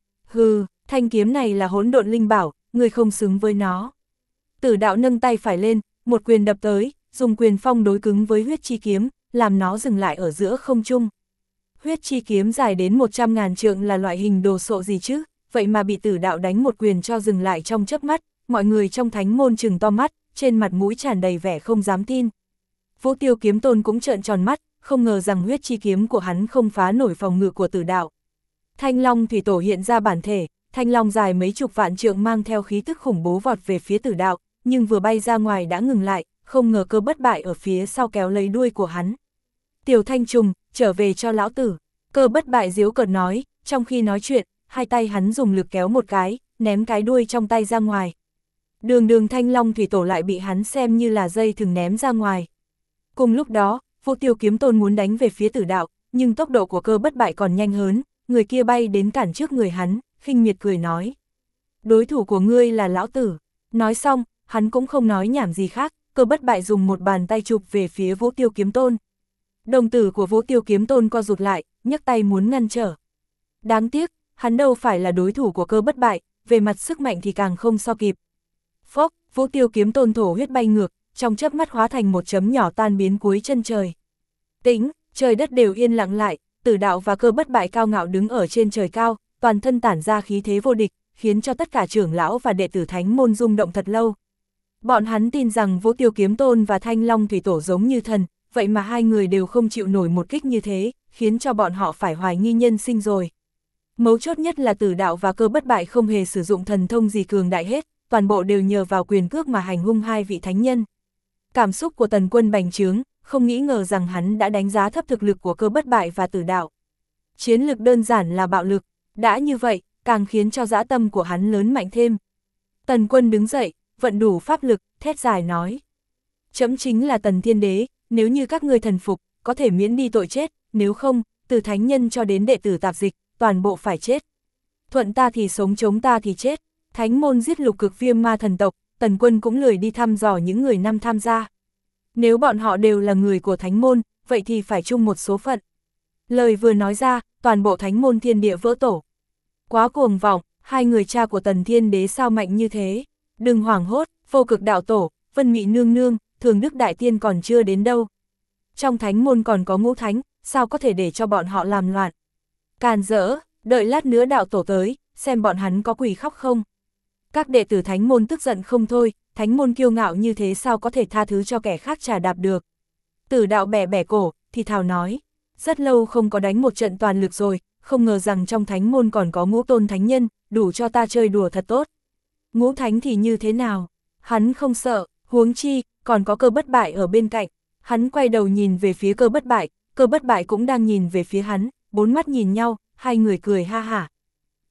[SPEAKER 1] Hừ, thanh kiếm này là hỗn độn linh bảo, người không xứng với nó. Tử đạo nâng tay phải lên, một quyền đập tới, dùng quyền phong đối cứng với huyết chi kiếm, làm nó dừng lại ở giữa không trung. Huyết chi kiếm dài đến 100.000 trượng là loại hình đồ sộ gì chứ, vậy mà bị Tử đạo đánh một quyền cho dừng lại trong chớp mắt, mọi người trong thánh môn trừng to mắt, trên mặt mũi tràn đầy vẻ không dám tin. Vũ Tiêu Kiếm Tôn cũng trợn tròn mắt, không ngờ rằng huyết chi kiếm của hắn không phá nổi phòng ngự của Tử đạo. Thanh Long Thủy Tổ hiện ra bản thể, Thanh Long dài mấy chục vạn trượng mang theo khí tức khủng bố vọt về phía Tử đạo, nhưng vừa bay ra ngoài đã ngừng lại, không ngờ Cơ Bất Bại ở phía sau kéo lấy đuôi của hắn. Tiểu Thanh Trùng, trở về cho lão tử. Cơ Bất Bại giễu cợt nói, trong khi nói chuyện, hai tay hắn dùng lực kéo một cái, ném cái đuôi trong tay ra ngoài. Đường Thanh Long Thủy Tổ lại bị hắn xem như là dây thừng ném ra ngoài. Cùng lúc đó, Vũ Tiêu Kiếm Tôn muốn đánh về phía Tử đạo, nhưng tốc độ của Cơ Bất Bại còn nhanh hơn, người kia bay đến cản trước người hắn, khinh miệt cười nói. Đối thủ của ngươi là lão tử. Nói xong, hắn cũng không nói nhảm gì khác, Cơ Bất Bại dùng một bàn tay chụp về phía Vũ Tiêu Kiếm Tôn. Đồng tử của Vũ Tiêu Kiếm Tôn co rụt lại, nhấc tay muốn ngăn trở. Đáng tiếc, hắn đâu phải là đối thủ của Cơ Bất Bại, về mặt sức mạnh thì càng không so kịp. Phốc, Vũ Tiêu Kiếm Tôn thổ huyết bay ngược, trong chớp mắt hóa thành một chấm nhỏ tan biến cuối chân trời. Tĩnh, trời đất đều yên lặng lại, Tử đạo và Cơ Bất Bại cao ngạo đứng ở trên trời cao, toàn thân tản ra khí thế vô địch, khiến cho tất cả trưởng lão và đệ tử thánh môn rung động thật lâu. Bọn hắn tin rằng Vũ Tiêu Kiếm Tôn và Thanh Long Thủy Tổ giống như thần, vậy mà hai người đều không chịu nổi một kích như thế, khiến cho bọn họ phải hoài nghi nhân sinh rồi. Mấu chốt nhất là Tử đạo và Cơ Bất Bại không hề sử dụng thần thông gì cường đại hết, toàn bộ đều nhờ vào quyền cước mà hành hung hai vị thánh nhân. Cảm xúc của Tần Quân bành trướng, không nghĩ ngờ rằng hắn đã đánh giá thấp thực lực của Cơ Bất Bại và Tử đạo. Chiến lực đơn giản là bạo lực, đã như vậy, càng khiến cho dã tâm của hắn lớn mạnh thêm. Tần Quân đứng dậy, vận đủ pháp lực, thét dài nói. Trẫm chính là Tần Thiên Đế, nếu như các ngươi thần phục, có thể miễn đi tội chết, nếu không, từ thánh nhân cho đến đệ tử tạp dịch, toàn bộ phải chết. Thuận ta thì sống, chống ta thì chết. Thánh môn giết lục cực viêm ma thần tộc, Tần Quân cũng lười đi thăm dò những người năm tham gia. Nếu bọn họ đều là người của thánh môn, vậy thì phải chung một số phận. Lời vừa nói ra, toàn bộ thánh môn thiên địa vỡ tổ. Quá cuồng vọng, hai người cha của Tần Thiên Đế sao mạnh như thế? Đừng hoảng hốt, Vô Cực đạo tổ, Vân Mị nương nương, Thường Đức đại tiên còn chưa đến đâu. Trong thánh môn còn có ngũ thánh, sao có thể để cho bọn họ làm loạn? Càn rỡ, đợi lát nữa đạo tổ tới, xem bọn hắn có quỳ khóc không? Các đệ tử thánh môn tức giận không thôi, thánh môn kiêu ngạo như thế sao có thể tha thứ cho kẻ khác trà đạp được. Tử đạo bẻ bẻ cổ, thì thào nói, rất lâu không có đánh một trận toàn lực rồi, không ngờ rằng trong thánh môn còn có ngũ tôn thánh nhân, đủ cho ta chơi đùa thật tốt. Ngũ thánh thì như thế nào? Hắn không sợ, huống chi, còn có Cơ Bất Bại ở bên cạnh. Hắn quay đầu nhìn về phía Cơ Bất Bại, Cơ Bất Bại cũng đang nhìn về phía hắn, bốn mắt nhìn nhau, hai người cười ha hả.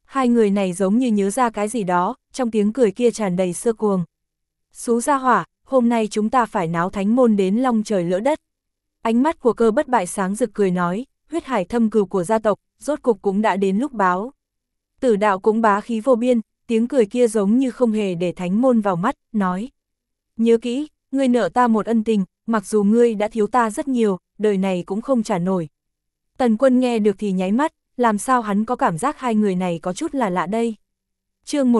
[SPEAKER 1] Hai người này giống như nhớ ra cái gì đó, trong tiếng cười kia tràn đầy xơ cuồng. Xú gia hỏa, hôm nay chúng ta phải náo thánh môn đến long trời lỡ đất. Ánh mắt của Cơ Bất Bại sáng rực cười nói, huyết hải thâm cừu của gia tộc, rốt cục cũng đã đến lúc báo. Tử Đạo cũng bá khí vô biên, tiếng cười kia giống như không hề để thánh môn vào mắt, nói. Nhớ kỹ, ngươi nợ ta một ân tình, mặc dù ngươi đã thiếu ta rất nhiều, đời này cũng không trả nổi. Tần Quân nghe được thì nháy mắt, làm sao hắn có cảm giác hai người này có chút là lạ đây. Chương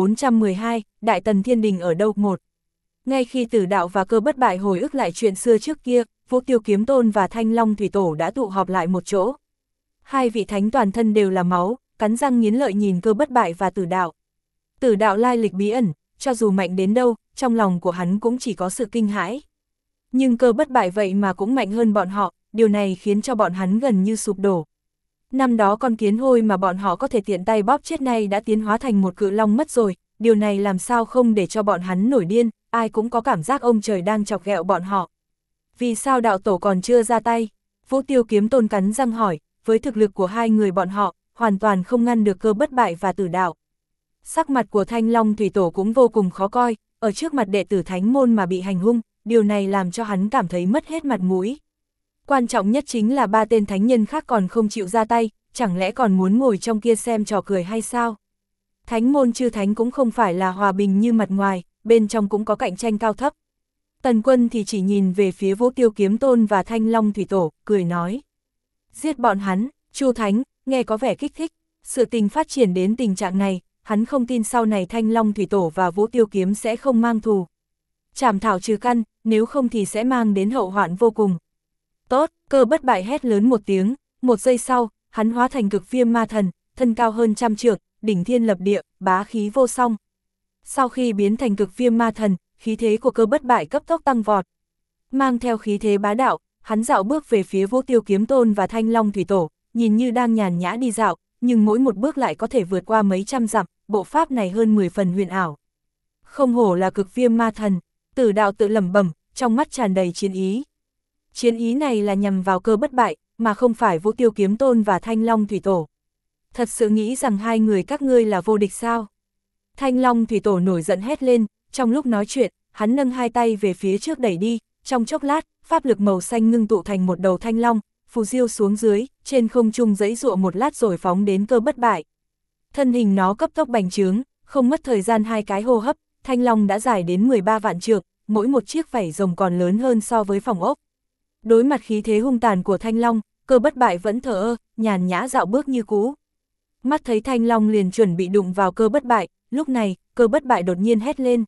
[SPEAKER 1] 1412, Đại Tần Thiên Đình ở đâu một. Ngay khi Tử Đạo và Cơ Bất Bại hồi ức lại chuyện xưa trước kia, Vũ Tiêu Kiếm Tôn và Thanh Long Thủy Tổ đã tụ họp lại một chỗ. Hai vị thánh toàn thân đều là máu, cắn răng nghiến lợi nhìn Cơ Bất Bại và Tử Đạo. Tử Đạo lai lịch bí ẩn, cho dù mạnh đến đâu, trong lòng của hắn cũng chỉ có sự kinh hãi. Nhưng Cơ Bất Bại vậy mà cũng mạnh hơn bọn họ, điều này khiến cho bọn hắn gần như sụp đổ. Năm đó con kiến hôi mà bọn họ có thể tiện tay bóp chết nay đã tiến hóa thành một cự long mất rồi, điều này làm sao không để cho bọn hắn nổi điên, ai cũng có cảm giác ông trời đang chọc ghẹo bọn họ. Vì sao đạo tổ còn chưa ra tay? Vũ Tiêu Kiếm Tôn cắn răng hỏi, với thực lực của hai người bọn họ, hoàn toàn không ngăn được Cơ Bất Bại và Tử Đạo. Sắc mặt của Thanh Long Thủy Tổ cũng vô cùng khó coi, ở trước mặt đệ tử thánh môn mà bị hành hung, điều này làm cho hắn cảm thấy mất hết mặt mũi. Quan trọng nhất chính là ba tên thánh nhân khác còn không chịu ra tay, chẳng lẽ còn muốn ngồi trong kia xem trò cười hay sao? Thánh môn chư thánh cũng không phải là hòa bình như mặt ngoài, bên trong cũng có cạnh tranh cao thấp. Tần Quân thì chỉ nhìn về phía Vũ Tiêu Kiếm Tôn và Thanh Long Thủy Tổ, cười nói. Giết bọn hắn, Chu Thánh, nghe có vẻ kích thích, sự tình phát triển đến tình trạng này, hắn không tin sau này Thanh Long Thủy Tổ và Vũ Tiêu Kiếm sẽ không mang thù. Chảm thảo trừ căn, nếu không thì sẽ mang đến hậu hoạn vô cùng. Tốt, Cơ Bất Bại hét lớn một tiếng, một giây sau, hắn hóa thành cực viêm ma thần, thân cao hơn 100 trượng, đỉnh thiên lập địa, bá khí vô song. Sau khi biến thành cực viêm ma thần, khí thế của Cơ Bất Bại cấp tốc tăng vọt. Mang theo khí thế bá đạo, hắn dạo bước về phía Vũ Tiêu Kiếm Tôn và Thanh Long Thủy Tổ, nhìn như đang nhàn nhã đi dạo, nhưng mỗi một bước lại có thể vượt qua mấy trăm dặm, bộ pháp này hơn 10 phần huyền ảo. Không hổ là cực viêm ma thần, Tử Đạo tự lẩm bẩm, trong mắt tràn đầy chiến ý. Chiến ý này là nhằm vào Cơ Bất Bại, mà không phải Vũ Tiêu Kiếm Tôn và Thanh Long Thủy Tổ. Thật sự nghĩ rằng hai người các ngươi là vô địch sao? Thanh Long Thủy Tổ nổi giận hét lên, trong lúc nói chuyện, hắn nâng hai tay về phía trước đẩy đi, trong chốc lát, pháp lực màu xanh ngưng tụ thành một đầu thanh long, phù diêu xuống dưới, trên không trung giãy giụa một lát rồi phóng đến Cơ Bất Bại. Thân hình nó cấp tốc bành trướng, không mất thời gian hai cái hô hấp, thanh long đã dài đến 13 vạn trượng, mỗi một chiếc vảy rồng còn lớn hơn so với phòng ốc. Đối mặt khí thế hung tàn của thanh long, Cơ Bất Bại vẫn thờ ơ, nhàn nhã dạo bước như cũ. Mắt thấy thanh long liền chuẩn bị đụng vào Cơ Bất Bại, lúc này, Cơ Bất Bại đột nhiên hét lên.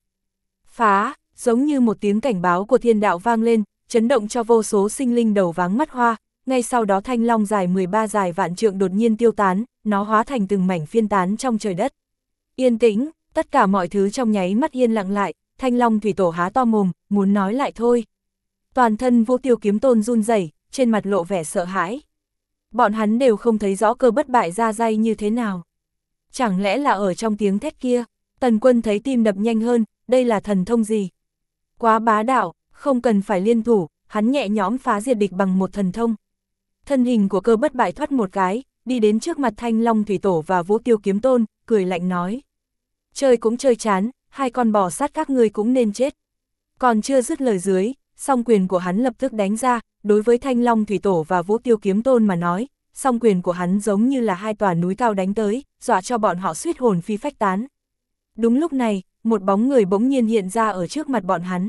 [SPEAKER 1] Phá, giống như một tiếng cảnh báo của thiên đạo vang lên, chấn động cho vô số sinh linh đầu váng mắt hoa, ngay sau đó thanh long dài 13 dài vạn trượng đột nhiên tiêu tán, nó hóa thành từng mảnh phiên tán trong trời đất. Yên tĩnh, tất cả mọi thứ trong nháy mắt yên lặng lại, Thanh Long Thủy Tổ há to mồm, muốn nói lại thôi. Toàn thân Vũ Tiêu Kiếm Tôn run rẩy, trên mặt lộ vẻ sợ hãi. Bọn hắn đều không thấy rõ Cơ Bất Bại ra dây như thế nào. Chẳng lẽ là ở trong tiếng thét kia? Tần Quân thấy tim đập nhanh hơn, đây là thần thông gì? Quá bá đạo, không cần phải liên thủ, hắn nhẹ nhõm phá diệt địch bằng một thần thông. Thân hình của Cơ Bất Bại thoát một cái, đi đến trước mặt Thanh Long Thủy Tổ và Vũ Tiêu Kiếm Tôn, cười lạnh nói. Chơi cũng chơi chán, hai con bò sát các ngươi cũng nên chết. Còn chưa dứt lời dưới, song quyền của hắn lập tức đánh ra, đối với Thanh Long Thủy Tổ và Vũ Tiêu Kiếm Tôn mà nói, song quyền của hắn giống như là hai tòa núi cao đánh tới, dọa cho bọn họ suýt hồn phi phách tán. Đúng lúc này, một bóng người bỗng nhiên hiện ra ở trước mặt bọn hắn.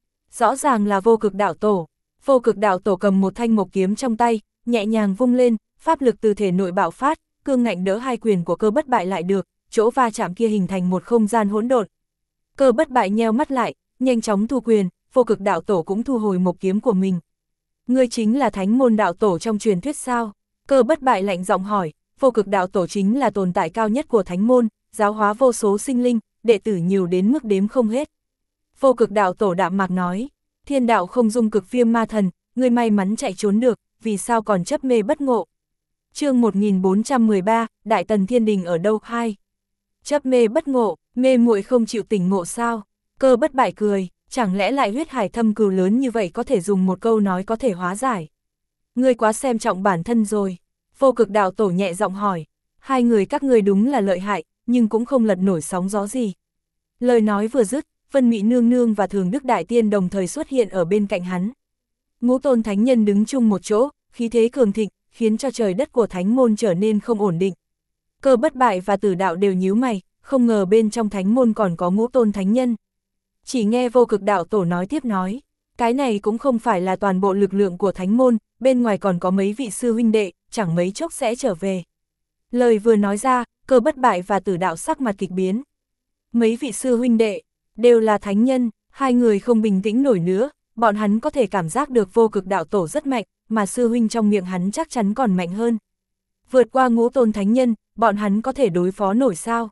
[SPEAKER 1] Rõ ràng là Vô Cực Đạo Tổ. Vô Cực Đạo Tổ cầm một thanh mộc kiếm trong tay, nhẹ nhàng vung lên, pháp lực từ thể nội bạo phát, cương ngạnh đỡ hai quyền của Cơ Bất Bại lại được, chỗ va chạm kia hình thành một không gian hỗn độn. Cơ Bất Bại nheo mắt lại, nhanh chóng thu quyền, Vô Cực Đạo Tổ cũng thu hồi mộc kiếm của mình. Ngươi chính là Thánh môn đạo tổ trong truyền thuyết sao? Cơ Bất Bại lạnh giọng hỏi. Vô Cực Đạo Tổ chính là tồn tại cao nhất của Thánh môn, giáo hóa vô số sinh linh, đệ tử nhiều đến mức đếm không hết. Vô Cực Đạo Tổ đạm mạc nói, thiên đạo không dung cực viêm ma thần, ngươi may mắn chạy trốn được, vì sao còn chấp mê bất ngộ? Chương 1413, Đại Tần Thiên Đình ở đâu? 2. Chấp mê bất ngộ, mê muội không chịu tỉnh ngộ sao? Cơ Bất Bại cười, chẳng lẽ lại huyết hải thâm cừu lớn như vậy có thể dùng một câu nói có thể hóa giải? Ngươi quá xem trọng bản thân rồi. Vô Cực Đạo Tổ nhẹ giọng hỏi. hai người các ngươi đúng là lợi hại, nhưng cũng không lật nổi sóng gió gì. Lời nói vừa dứt, Vân Mị Nương Nương và Thường Đức Đại Tiên đồng thời xuất hiện ở bên cạnh hắn. Ngũ tôn thánh nhân đứng chung một chỗ, khí thế cường thịnh, khiến cho trời đất của thánh môn trở nên không ổn định. Cơ Bất Bại và Tử Đạo đều nhíu mày, không ngờ bên trong thánh môn còn có ngũ tôn thánh nhân. Chỉ nghe Vô Cực Đạo Tổ nói tiếp nói, cái này cũng không phải là toàn bộ lực lượng của thánh môn, bên ngoài còn có mấy vị sư huynh đệ, chẳng mấy chốc sẽ trở về. Lời vừa nói ra, Cơ Bất Bại và Tử Đạo sắc mặt kịch biến. Mấy vị sư huynh đệ, đều là thánh nhân, hai người không bình tĩnh nổi nữa, bọn hắn có thể cảm giác được Vô Cực Đạo Tổ rất mạnh, mà sư huynh trong miệng hắn chắc chắn còn mạnh hơn. Vượt qua ngũ tôn thánh nhân, bọn hắn có thể đối phó nổi sao?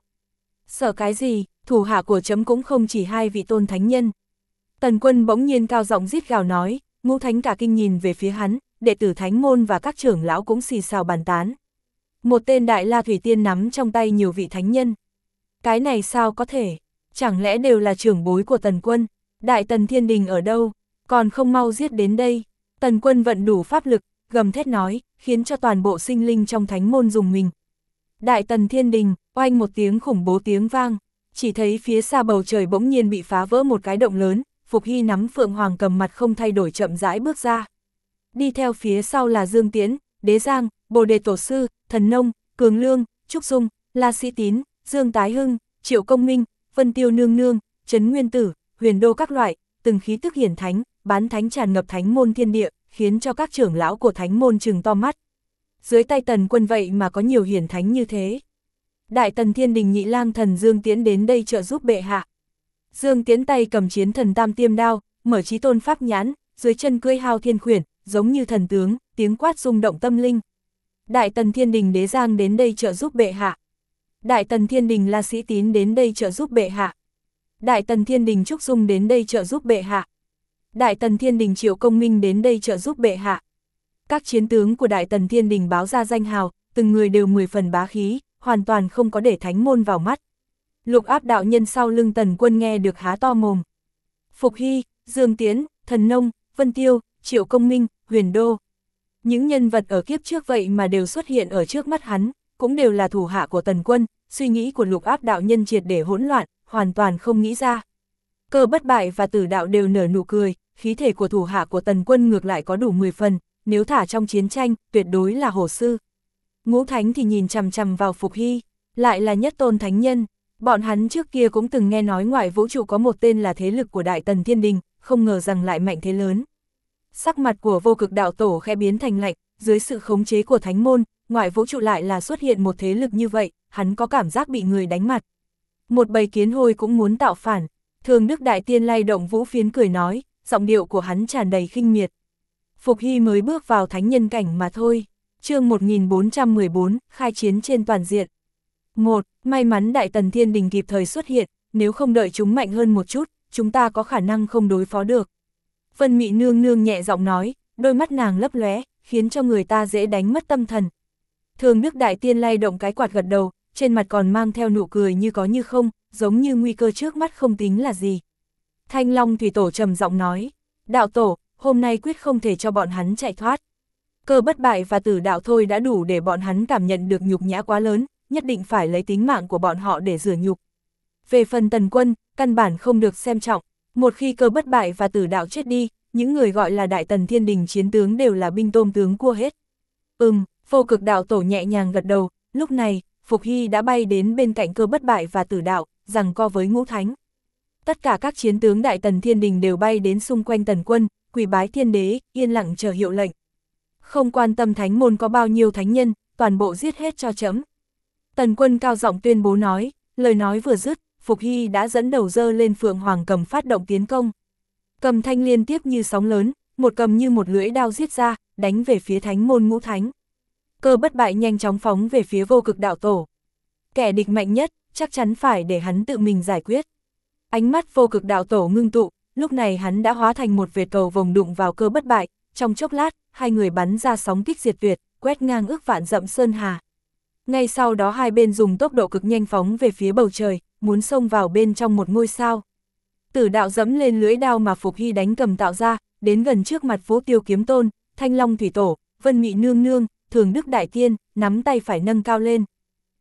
[SPEAKER 1] Sợ cái gì, thủ hạ của chấm cũng không chỉ hai vị tôn thánh nhân. Tần Quân bỗng nhiên cao giọng rít gào nói, ngũ thánh cả kinh nhìn về phía hắn, đệ tử thánh môn và các trưởng lão cũng xì xào bàn tán. Một tên Đại La Thủy Tiên nắm trong tay nhiều vị thánh nhân. Cái này sao có thể? Chẳng lẽ đều là trưởng bối của Tần Quân? Đại Tần Thiên Đình ở đâu? Còn không mau giết đến đây. Tần Quân vận đủ pháp lực, gầm thét nói, khiến cho toàn bộ sinh linh trong thánh môn rùng mình. Đại Tần Thiên Đình, oanh một tiếng khủng bố tiếng vang, chỉ thấy phía xa bầu trời bỗng nhiên bị phá vỡ một cái động lớn, Phục Hy nắm Phượng Hoàng cầm mặt không thay đổi chậm rãi bước ra. Đi theo phía sau là Dương Tiễn, Đế Giang, Bồ Đề Tổ Sư, Thần Nông, Cường Lương, Trúc Dung, La Sĩ Tín, Dương Tái Hưng, Triệu Công Minh, Vân Tiêu Nương Nương, Trấn Nguyên Tử, Huyền Đô các loại, từng khí tức hiển thánh, bán thánh tràn ngập thánh môn thiên địa, khiến cho các trưởng lão của thánh môn trừng to mắt. Dưới tay Tần Quân vậy mà có nhiều hiển thánh như thế. Đại Tần Thiên Đình nhị lang thần Dương Tiễn đến đây trợ giúp bệ hạ. Dương Tiễn tay cầm chiến thần tam tiêm đao, mở chí tôn pháp nhãn, dưới chân cưỡi hao thiên khuyển, giống như thần tướng, tiếng quát rung động tâm linh. Đại Tần Thiên Đình Đế Giang đến đây trợ giúp bệ hạ. Đại Tần Thiên Đình La Sĩ Tín đến đây trợ giúp bệ hạ. Đại Tần Thiên Đình Trúc Dung đến đây trợ giúp bệ hạ. Đại Tần Thiên Đình Triệu Công Minh đến đây trợ giúp bệ hạ. Các chiến tướng của Đại Tần Thiên Đình báo ra danh hào, từng người đều 10 phần bá khí, hoàn toàn không có để thánh môn vào mắt. Lục Áp đạo nhân sau lưng Tần Quân nghe được há to mồm. Phục Hy, Dương Tiễn, Thần Nông, Vân Tiêu, Triệu Công Minh, Huyền Đô. Những nhân vật ở kiếp trước vậy mà đều xuất hiện ở trước mắt hắn, cũng đều là thủ hạ của Tần Quân, suy nghĩ của Lục Áp đạo nhân triệt để hỗn loạn, hoàn toàn không nghĩ ra. Cơ Bất Bại và Tử Đạo đều nở nụ cười, khí thể của thủ hạ của Tần Quân ngược lại có đủ 10 phần, nếu thả trong chiến tranh, tuyệt đối là hổ sư. Ngũ thánh thì nhìn chằm chằm vào Phục Hy, lại là nhất tôn thánh nhân. Bọn hắn trước kia cũng từng nghe nói ngoài vũ trụ có một tên là thế lực của Đại Tần Thiên Đình, không ngờ rằng lại mạnh thế lớn. Sắc mặt của Vô Cực Đạo Tổ khẽ biến thành lạnh, dưới sự khống chế của thánh môn, ngoại vũ trụ lại là xuất hiện một thế lực như vậy, hắn có cảm giác bị người đánh mặt. Một bầy kiến hôi cũng muốn tạo phản. Thường Đức Đại Tiên lay động vũ phiến cười nói, giọng điệu của hắn tràn đầy khinh miệt. Phục Hy mới bước vào thánh nhân cảnh mà thôi. Chương 1414, khai chiến trên toàn diện. 1. May mắn Đại Tần Thiên Đình kịp thời xuất hiện, nếu không đợi chúng mạnh hơn một chút, chúng ta có khả năng không đối phó được. Vân Mị Nương Nương nhẹ giọng nói, đôi mắt nàng lấp lóe, khiến cho người ta dễ đánh mất tâm thần. Thường Đức Đại Tiên lay động cái quạt gật đầu, trên mặt còn mang theo nụ cười như có như không, giống như nguy cơ trước mắt không tính là gì. Thanh Long Thủy Tổ trầm giọng nói, Đạo Tổ, hôm nay quyết không thể cho bọn hắn chạy thoát. Cơ Bất Bại và Tử Đạo thôi đã đủ để bọn hắn cảm nhận được nhục nhã quá lớn, nhất định phải lấy tính mạng của bọn họ để rửa nhục. Về phần Tần Quân, căn bản không được xem trọng, một khi Cơ Bất Bại và Tử Đạo chết đi, những người gọi là Đại Tần Thiên Đình chiến tướng đều là binh tôm tướng cua hết. Vô Cực Đạo Tổ nhẹ nhàng gật đầu, lúc này, Phục Hy đã bay đến bên cạnh Cơ Bất Bại và Tử Đạo, giằng co với Ngũ Thánh. Tất cả các chiến tướng Đại Tần Thiên Đình đều bay đến xung quanh Tần Quân, quỳ bái thiên đế, yên lặng chờ hiệu lệnh. Không quan tâm thánh môn có bao nhiêu thánh nhân, toàn bộ giết hết cho chấm. Tần Quân cao giọng tuyên bố nói, lời nói vừa dứt, Phục Hy đã dẫn đầu dơ lên Phượng Hoàng cầm phát động tiến công. Cầm thanh liên tiếp như sóng lớn, một cầm như một lưỡi đao giết ra, đánh về phía thánh môn Ngũ Thánh. Cơ Bất Bại nhanh chóng phóng về phía Vô Cực Đạo Tổ. Kẻ địch mạnh nhất, chắc chắn phải để hắn tự mình giải quyết. Ánh mắt Vô Cực Đạo Tổ ngưng tụ, lúc này hắn đã hóa thành một vệt cầu vồng đụng vào Cơ Bất Bại, trong chốc lát, hai người bắn ra sóng kích diệt tuyệt, quét ngang ước vạn dặm sơn hà. Ngay sau đó hai bên dùng tốc độ cực nhanh phóng về phía bầu trời, muốn xông vào bên trong một ngôi sao. Tử Đạo dẫm lên lưỡi đao mà Phục Hy đánh cầm tạo ra, đến gần trước mặt Vũ Tiêu Kiếm Tôn, Thanh Long Thủy Tổ, Vân Mị Nương Nương, Thường Đức Đại Tiên, nắm tay phải nâng cao lên.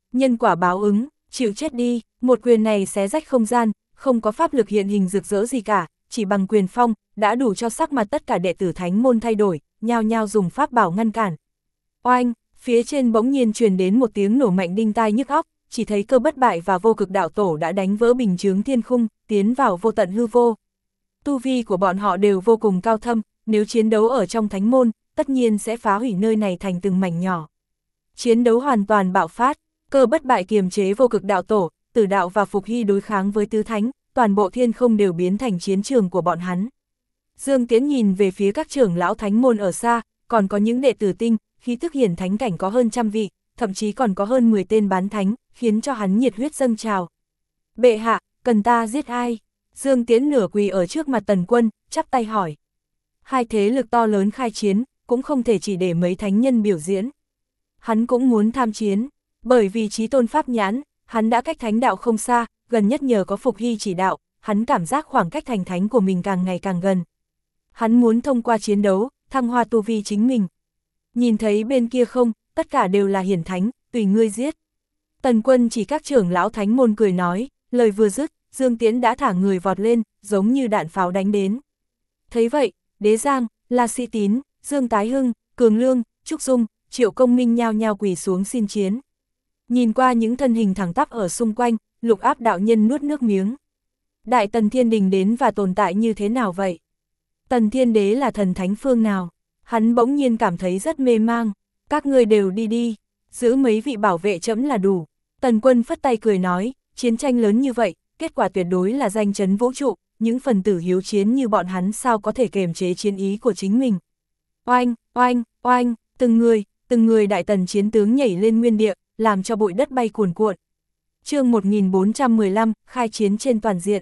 [SPEAKER 1] Nhân quả báo ứng, chịu chết đi, một quyền này xé rách không gian, không có pháp lực hiện hình rực rỡ gì cả, chỉ bằng quyền phong, đã đủ cho sắc mặt tất cả đệ tử thánh môn thay đổi, nhao nhao dùng pháp bảo ngăn cản. Oanh, phía trên bỗng nhiên truyền đến một tiếng nổ mạnh đinh tai nhức óc, chỉ thấy Cơ Bất Bại và Vô Cực Đạo Tổ đã đánh vỡ bình chướng thiên khung, tiến vào vô tận hư vô. Tu vi của bọn họ đều vô cùng cao thâm, nếu chiến đấu ở trong thánh môn, tất nhiên sẽ phá hủy nơi này thành từng mảnh nhỏ. Chiến đấu hoàn toàn bạo phát, Cơ Bất Bại kiềm chế Vô Cực Đạo Tổ, Tử Đạo và Phục Hy đối kháng với tứ thánh, toàn bộ thiên không đều biến thành chiến trường của bọn hắn. Dương Tiễn nhìn về phía các trưởng lão thánh môn ở xa, còn có những đệ tử tinh, khí tức hiển thánh cảnh có hơn 100 vị, thậm chí còn có hơn 10 tên bán thánh, khiến cho hắn nhiệt huyết dâng trào. Bệ hạ, cần ta giết ai? Dương Tiễn nửa quỳ ở trước mặt Tần Quân, chắp tay hỏi. Hai thế lực to lớn khai chiến, cũng không thể chỉ để mấy thánh nhân biểu diễn. Hắn cũng muốn tham chiến, bởi vì chí tôn pháp nhãn, hắn đã cách thánh đạo không xa, gần nhất nhờ có Phục Hy chỉ đạo, hắn cảm giác khoảng cách thành thánh của mình càng ngày càng gần. Hắn muốn thông qua chiến đấu, thăng hoa tu vi chính mình. Nhìn thấy bên kia không, tất cả đều là hiển thánh, tùy ngươi giết. Tần Quân chỉ các trưởng lão thánh môn cười nói, lời vừa dứt, Dương Tiễn đã thả người vọt lên, giống như đạn pháo đánh đến. Thấy vậy, Đế Giang, La Sĩ Tín, Dương Tái Hưng, Cường Lương, Trúc Dung, Triệu Công Minh nhao nhao quỳ xuống xin chiến. Nhìn qua những thân hình thẳng tắp ở xung quanh, Lục Áp đạo nhân nuốt nước miếng. Đại Tần Thiên Đình đến và tồn tại như thế nào vậy? Tần Thiên Đế là thần thánh phương nào? Hắn bỗng nhiên cảm thấy rất mê mang. Các ngươi đều đi đi, giữ mấy vị bảo vệ trẫm là đủ. Tần Quân phất tay cười nói, chiến tranh lớn như vậy, kết quả tuyệt đối là danh chấn vũ trụ, những phần tử hiếu chiến như bọn hắn sao có thể kiềm chế chiến ý của chính mình. Oanh, oanh, oanh, từng người Đại Tần chiến tướng nhảy lên nguyên địa, làm cho bụi đất bay cuồn cuộn. Chương 1415, khai chiến trên toàn diện.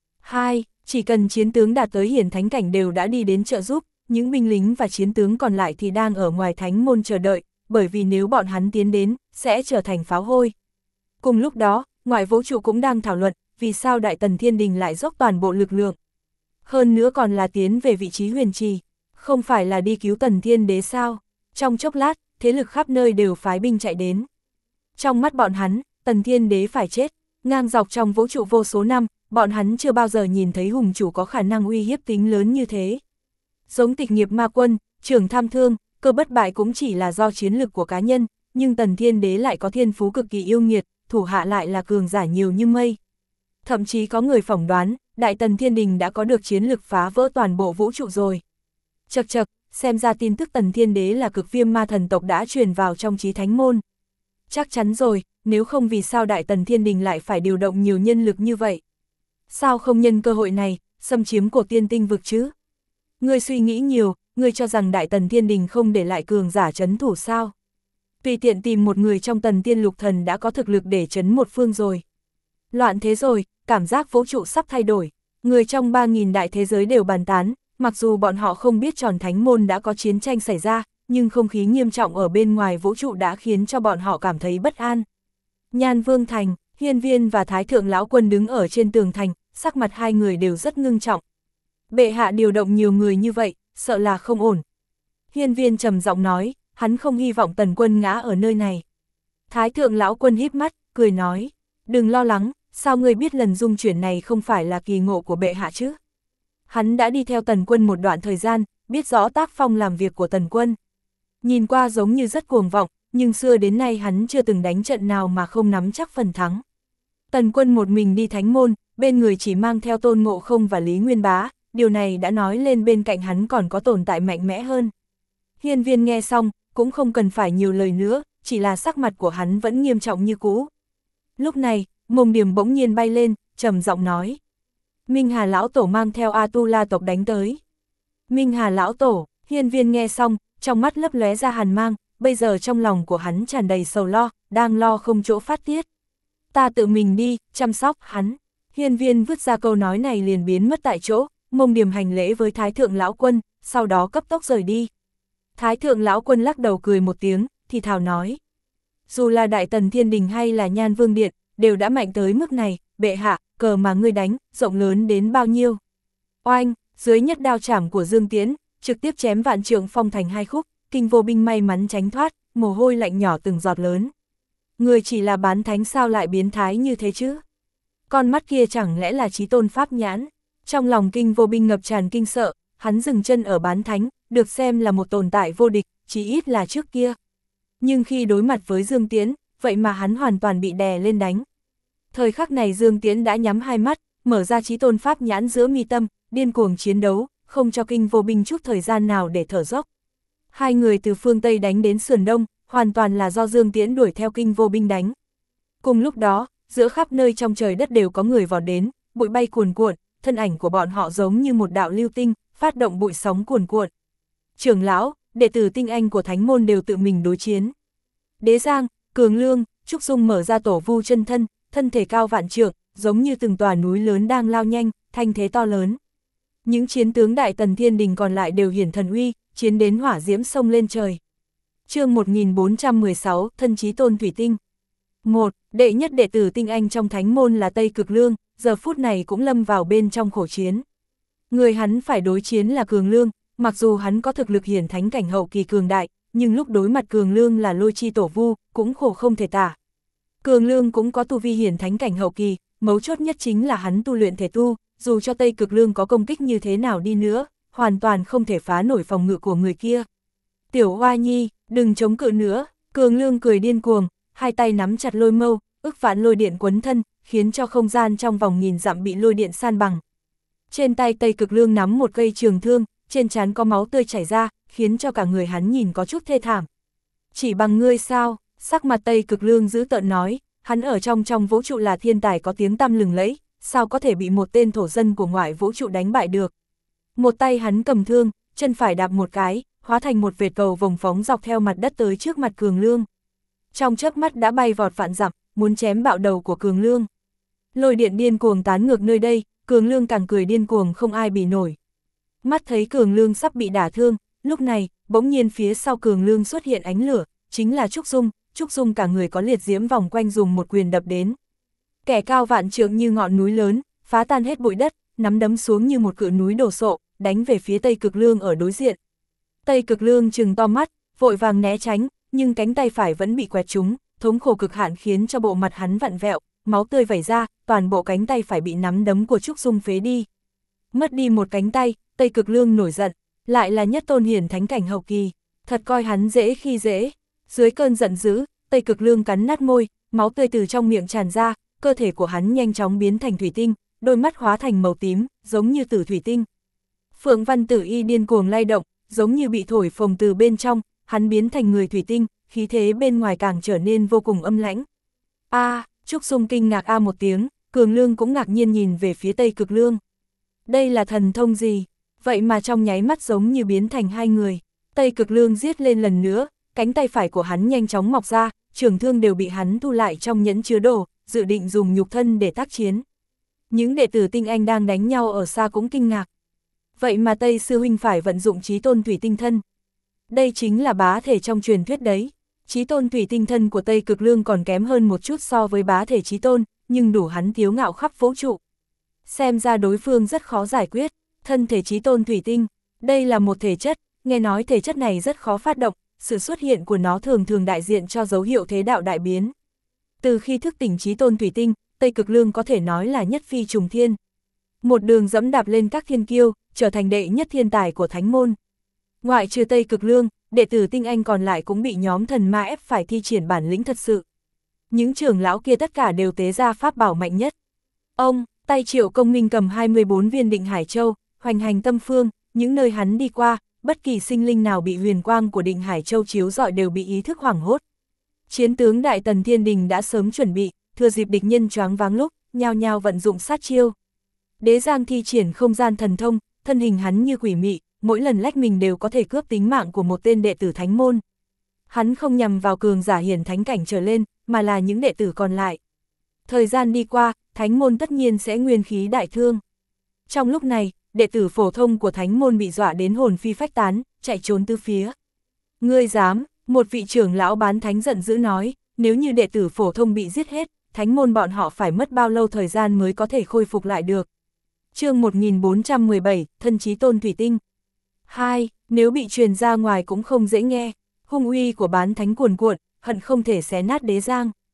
[SPEAKER 1] 2. Chỉ cần chiến tướng đạt tới hiển thánh cảnh đều đã đi đến trợ giúp, những binh lính và chiến tướng còn lại thì đang ở ngoài thánh môn chờ đợi, bởi vì nếu bọn hắn tiến đến, sẽ trở thành pháo hôi. Cùng lúc đó, ngoại vũ trụ cũng đang thảo luận, vì sao Đại Tần Thiên Đình lại dốc toàn bộ lực lượng. Hơn nữa còn là tiến về vị trí huyền trì, không phải là đi cứu Tần Thiên Đế sao? Trong chốc lát, thế lực khắp nơi đều phái binh chạy đến. Trong mắt bọn hắn, Tần Thiên Đế phải chết, ngang dọc trong vũ trụ vô số năm, bọn hắn chưa bao giờ nhìn thấy hùng chủ có khả năng uy hiếp tính lớn như thế. Giống Tịch Nghiệp Ma Quân, Trưởng Tham Thương, Cơ Bất Bại cũng chỉ là do chiến lực của cá nhân, nhưng Tần Thiên Đế lại có thiên phú cực kỳ yêu nghiệt, thủ hạ lại là cường giả nhiều như mây. Thậm chí có người phỏng đoán, Đại Tần Thiên Đình đã có được chiến lực phá vỡ toàn bộ vũ trụ rồi. Chậc chậc, xem ra tin tức Tần Thiên Đế là Cực Viêm Ma thần tộc đã truyền vào trong chí thánh môn. Chắc chắn rồi, nếu không vì sao Đại Tần Thiên Đình lại phải điều động nhiều nhân lực như vậy? Sao không nhân cơ hội này, xâm chiếm của tiên tinh vực chứ? Ngươi suy nghĩ nhiều, ngươi cho rằng Đại Tần Thiên Đình không để lại cường giả trấn thủ sao? Tùy tiện tìm một người trong Tần Tiên Lục Thần đã có thực lực để trấn một phương rồi. Loạn thế rồi, cảm giác vũ trụ sắp thay đổi. Người trong 3.000 đại thế giới đều bàn tán, mặc dù bọn họ không biết tròn thánh môn đã có chiến tranh xảy ra, nhưng không khí nghiêm trọng ở bên ngoài vũ trụ đã khiến cho bọn họ cảm thấy bất an. Nhan Vương Thành, Hiên Viên và Thái Thượng Lão Quân đứng ở trên tường thành, sắc mặt hai người đều rất ngưng trọng. Bệ hạ điều động nhiều người như vậy, sợ là không ổn. Hiên Viên trầm giọng nói, hắn không hy vọng Tần Quân ngã ở nơi này. Thái Thượng Lão Quân híp mắt, cười nói, đừng lo lắng, sao ngươi biết lần dung chuyển này không phải là kỳ ngộ của bệ hạ chứ? Hắn đã đi theo Tần Quân một đoạn thời gian, biết rõ tác phong làm việc của Tần Quân. Nhìn qua giống như rất cuồng vọng, nhưng xưa đến nay hắn chưa từng đánh trận nào mà không nắm chắc phần thắng. Tần Quân một mình đi thánh môn, bên người chỉ mang theo Tôn Ngộ Không và Lý Nguyên Bá, điều này đã nói lên bên cạnh hắn còn có tồn tại mạnh mẽ hơn. Hiên Viên nghe xong, cũng không cần phải nhiều lời nữa, chỉ là sắc mặt của hắn vẫn nghiêm trọng như cũ. Lúc này, Mông Điểm bỗng nhiên bay lên, trầm giọng nói. Minh Hà Lão Tổ mang theo A-tu-la tộc đánh tới. Minh Hà Lão Tổ, Hiên Viên nghe xong, trong mắt lấp lóe ra hàn mang, bây giờ trong lòng của hắn tràn đầy sầu lo, đang lo không chỗ phát tiết. Ta tự mình đi, chăm sóc hắn. Hiên Viên vứt ra câu nói này liền biến mất tại chỗ, Mông Điểm hành lễ với Thái Thượng Lão Quân, sau đó cấp tốc rời đi. Thái Thượng Lão Quân lắc đầu cười một tiếng, thì thào nói. Dù là Đại Tần Thiên Đình hay là Nhan Vương Điện, đều đã mạnh tới mức này, bệ hạ, cờ mà ngươi đánh, rộng lớn đến bao nhiêu. Oanh, dưới nhất đao chảm của Dương Tiễn, trực tiếp chém Vạn Trượng Phong thành hai khúc, Kinh Vô Binh may mắn tránh thoát, mồ hôi lạnh nhỏ từng giọt lớn. Người chỉ là bán thánh sao lại biến thái như thế chứ? Con mắt kia chẳng lẽ là Chí Tôn pháp nhãn? Trong lòng Kinh Vô Binh ngập tràn kinh sợ, hắn dừng chân ở bán thánh, được xem là một tồn tại vô địch, chí ít là trước kia. Nhưng khi đối mặt với Dương Tiễn, vậy mà hắn hoàn toàn bị đè lên đánh. Thời khắc này Dương Tiễn đã nhắm hai mắt, mở ra Chí Tôn pháp nhãn giữa mi tâm, điên cuồng chiến đấu, không cho Kinh Vô Binh chút thời gian nào để thở dốc. Hai người từ phương Tây đánh đến sườn Đông, hoàn toàn là do Dương Tiễn đuổi theo Kinh Vô Binh đánh. Cùng lúc đó, giữa khắp nơi trong trời đất đều có người vọt đến, bụi bay cuồn cuộn, thân ảnh của bọn họ giống như một đạo lưu tinh, phát động bụi sóng cuồn cuộn. Trưởng lão, đệ tử tinh anh của thánh môn đều tự mình đối chiến. Đế Giang, Cường Lương, Trúc Dung mở ra tổ vu chân thân, thân thể cao vạn trượng, giống như từng tòa núi lớn đang lao nhanh, thanh thế to lớn. Những chiến tướng Đại Tần Thiên Đình còn lại đều hiển thần uy, chiến đến hỏa diễm sông lên trời. Chương 1416, thân Chí Tôn thủy tinh. 1. Đệ nhất đệ tử tinh anh trong thánh môn là Tây Cực Lương, giờ phút này cũng lâm vào bên trong khổ chiến. Người hắn phải đối chiến là Cường Lương, mặc dù hắn có thực lực hiển thánh cảnh hậu kỳ cường đại, nhưng lúc đối mặt Cường Lương là lôi chi tổ vu, cũng khổ không thể tả. Cường Lương cũng có tu vi hiển thánh cảnh hậu kỳ, mấu chốt nhất chính là hắn tu luyện thể tu, dù cho Tây Cực Lương có công kích như thế nào đi nữa, hoàn toàn không thể phá nổi phòng ngự của người kia. Tiểu Hoa Nhi, đừng chống cự nữa, Cường Lương cười điên cuồng, hai tay nắm chặt lôi mâu, ức vạn lôi điện quấn thân, khiến cho không gian trong vòng nghìn dặm bị lôi điện san bằng. Trên tay Tây Cực Lương nắm một cây trường thương, trên trán có máu tươi chảy ra, khiến cho cả người hắn nhìn có chút thê thảm. Chỉ bằng ngươi sao? Sắc mặt Tây Cực Lương dữ tợn nói, hắn ở trong vũ trụ là thiên tài có tiếng tăm lừng lẫy, sao có thể bị một tên thổ dân của ngoại vũ trụ đánh bại được. Một tay hắn cầm thương, chân phải đạp một cái, hóa thành một vệt cầu vồng phóng dọc theo mặt đất tới trước mặt Cường Lương. Trong chớp mắt đã bay vọt vạn dặm, muốn chém bạo đầu của Cường Lương. Lôi điện điên cuồng tán ngược nơi đây, Cường Lương càng cười điên cuồng không ai bì nổi. Mắt thấy Cường Lương sắp bị đả thương, lúc này, bỗng nhiên phía sau Cường Lương xuất hiện ánh lửa, chính là Trúc Dung cả người có liệt diễm vòng quanh dùng một quyền đập đến. Kẻ cao vạn trượng như ngọn núi lớn, phá tan hết bụi đất, nắm đấm xuống như một cự núi đổ sộ, đánh về phía Tây Cực Lương ở đối diện. Tây Cực Lương trừng to mắt, vội vàng né tránh, nhưng cánh tay phải vẫn bị quẹt trúng, thống khổ cực hạn khiến cho bộ mặt hắn vặn vẹo, máu tươi vẩy ra, toàn bộ cánh tay phải bị nắm đấm của Trúc Dung phế đi. Mất đi một cánh tay, Tây Cực Lương nổi giận, lại là nhất tôn hiển thánh cảnh hậu kỳ, thật coi hắn dễ khi dễ. Dưới cơn giận dữ, Tây Cực Lương cắn nát môi, máu tươi từ trong miệng tràn ra, cơ thể của hắn nhanh chóng biến thành thủy tinh, đôi mắt hóa thành màu tím, giống như tử thủy tinh. Phượng Văn Tử Y điên cuồng lay động, giống như bị thổi phồng từ bên trong, hắn biến thành người thủy tinh, khí thế bên ngoài càng trở nên vô cùng âm lãnh. Trúc Dung kinh ngạc một tiếng, Cường Lương cũng ngạc nhiên nhìn về phía Tây Cực Lương. Đây là thần thông gì? Vậy mà trong nháy mắt giống như biến thành hai người. Tây Cực Lương giết lên lần nữa, cánh tay phải của hắn nhanh chóng mọc ra, trường thương đều bị hắn thu lại trong nhẫn chứa đồ, dự định dùng nhục thân để tác chiến. Những đệ tử tinh anh đang đánh nhau ở xa cũng kinh ngạc. Vậy mà Tây Sư Huynh phải vận dụng Chí Tôn thủy tinh thân. Đây chính là bá thể trong truyền thuyết đấy. Chí Tôn thủy tinh thân của Tây Cực Lương còn kém hơn một chút so với bá thể Chí Tôn, nhưng đủ hắn kiêu ngạo khắp vũ trụ. Xem ra đối phương rất khó giải quyết, thân thể Chí Tôn thủy tinh, đây là một thể chất, nghe nói thể chất này rất khó phát động, sự xuất hiện của nó thường thường đại diện cho dấu hiệu thế đạo đại biến. Từ khi thức tỉnh Chí Tôn thủy tinh, Tây Cực Lương có thể nói là nhất phi trùng thiên. Một đường dẫm đạp lên các thiên kiêu, trở thành đệ nhất thiên tài của thánh môn. Ngoại trừ Tây Cực Lương, đệ tử tinh anh còn lại cũng bị nhóm thần ma ép phải thi triển bản lĩnh thật sự. Những trưởng lão kia tất cả đều tế ra pháp bảo mạnh nhất. Ông, tay Triệu Công Minh cầm 24 viên Định Hải Châu, hoành hành tâm phương, những nơi hắn đi qua, bất kỳ sinh linh nào bị huyền quang của Định Hải Châu chiếu rọi đều bị ý thức hoảng hốt. Chiến tướng Đại Tần Thiên Đình đã sớm chuẩn bị, thừa dịp địch nhân choáng váng lúc, nhao nhao vận dụng sát chiêu. Đế Giang thi triển không gian thần thông, thân hình hắn như quỷ mị, mỗi lần lách mình đều có thể cướp tính mạng của một tên đệ tử thánh môn. Hắn không nhằm vào cường giả hiển thánh cảnh trở lên, mà là những đệ tử còn lại. Thời gian đi qua, thánh môn tất nhiên sẽ nguyên khí đại thương. Trong lúc này, đệ tử phổ thông của thánh môn bị dọa đến hồn phi phách tán, chạy trốn tứ phía. Ngươi dám, một vị trưởng lão bán thánh giận dữ nói, nếu như đệ tử phổ thông bị giết hết, thánh môn bọn họ phải mất bao lâu thời gian mới có thể khôi phục lại được. Chương 1417, thân Chí Tôn thủy tinh. 2. Nếu bị truyền ra ngoài cũng không dễ nghe, hung uy của bán thánh cuồn cuộn, hận không thể xé nát Đế Giang.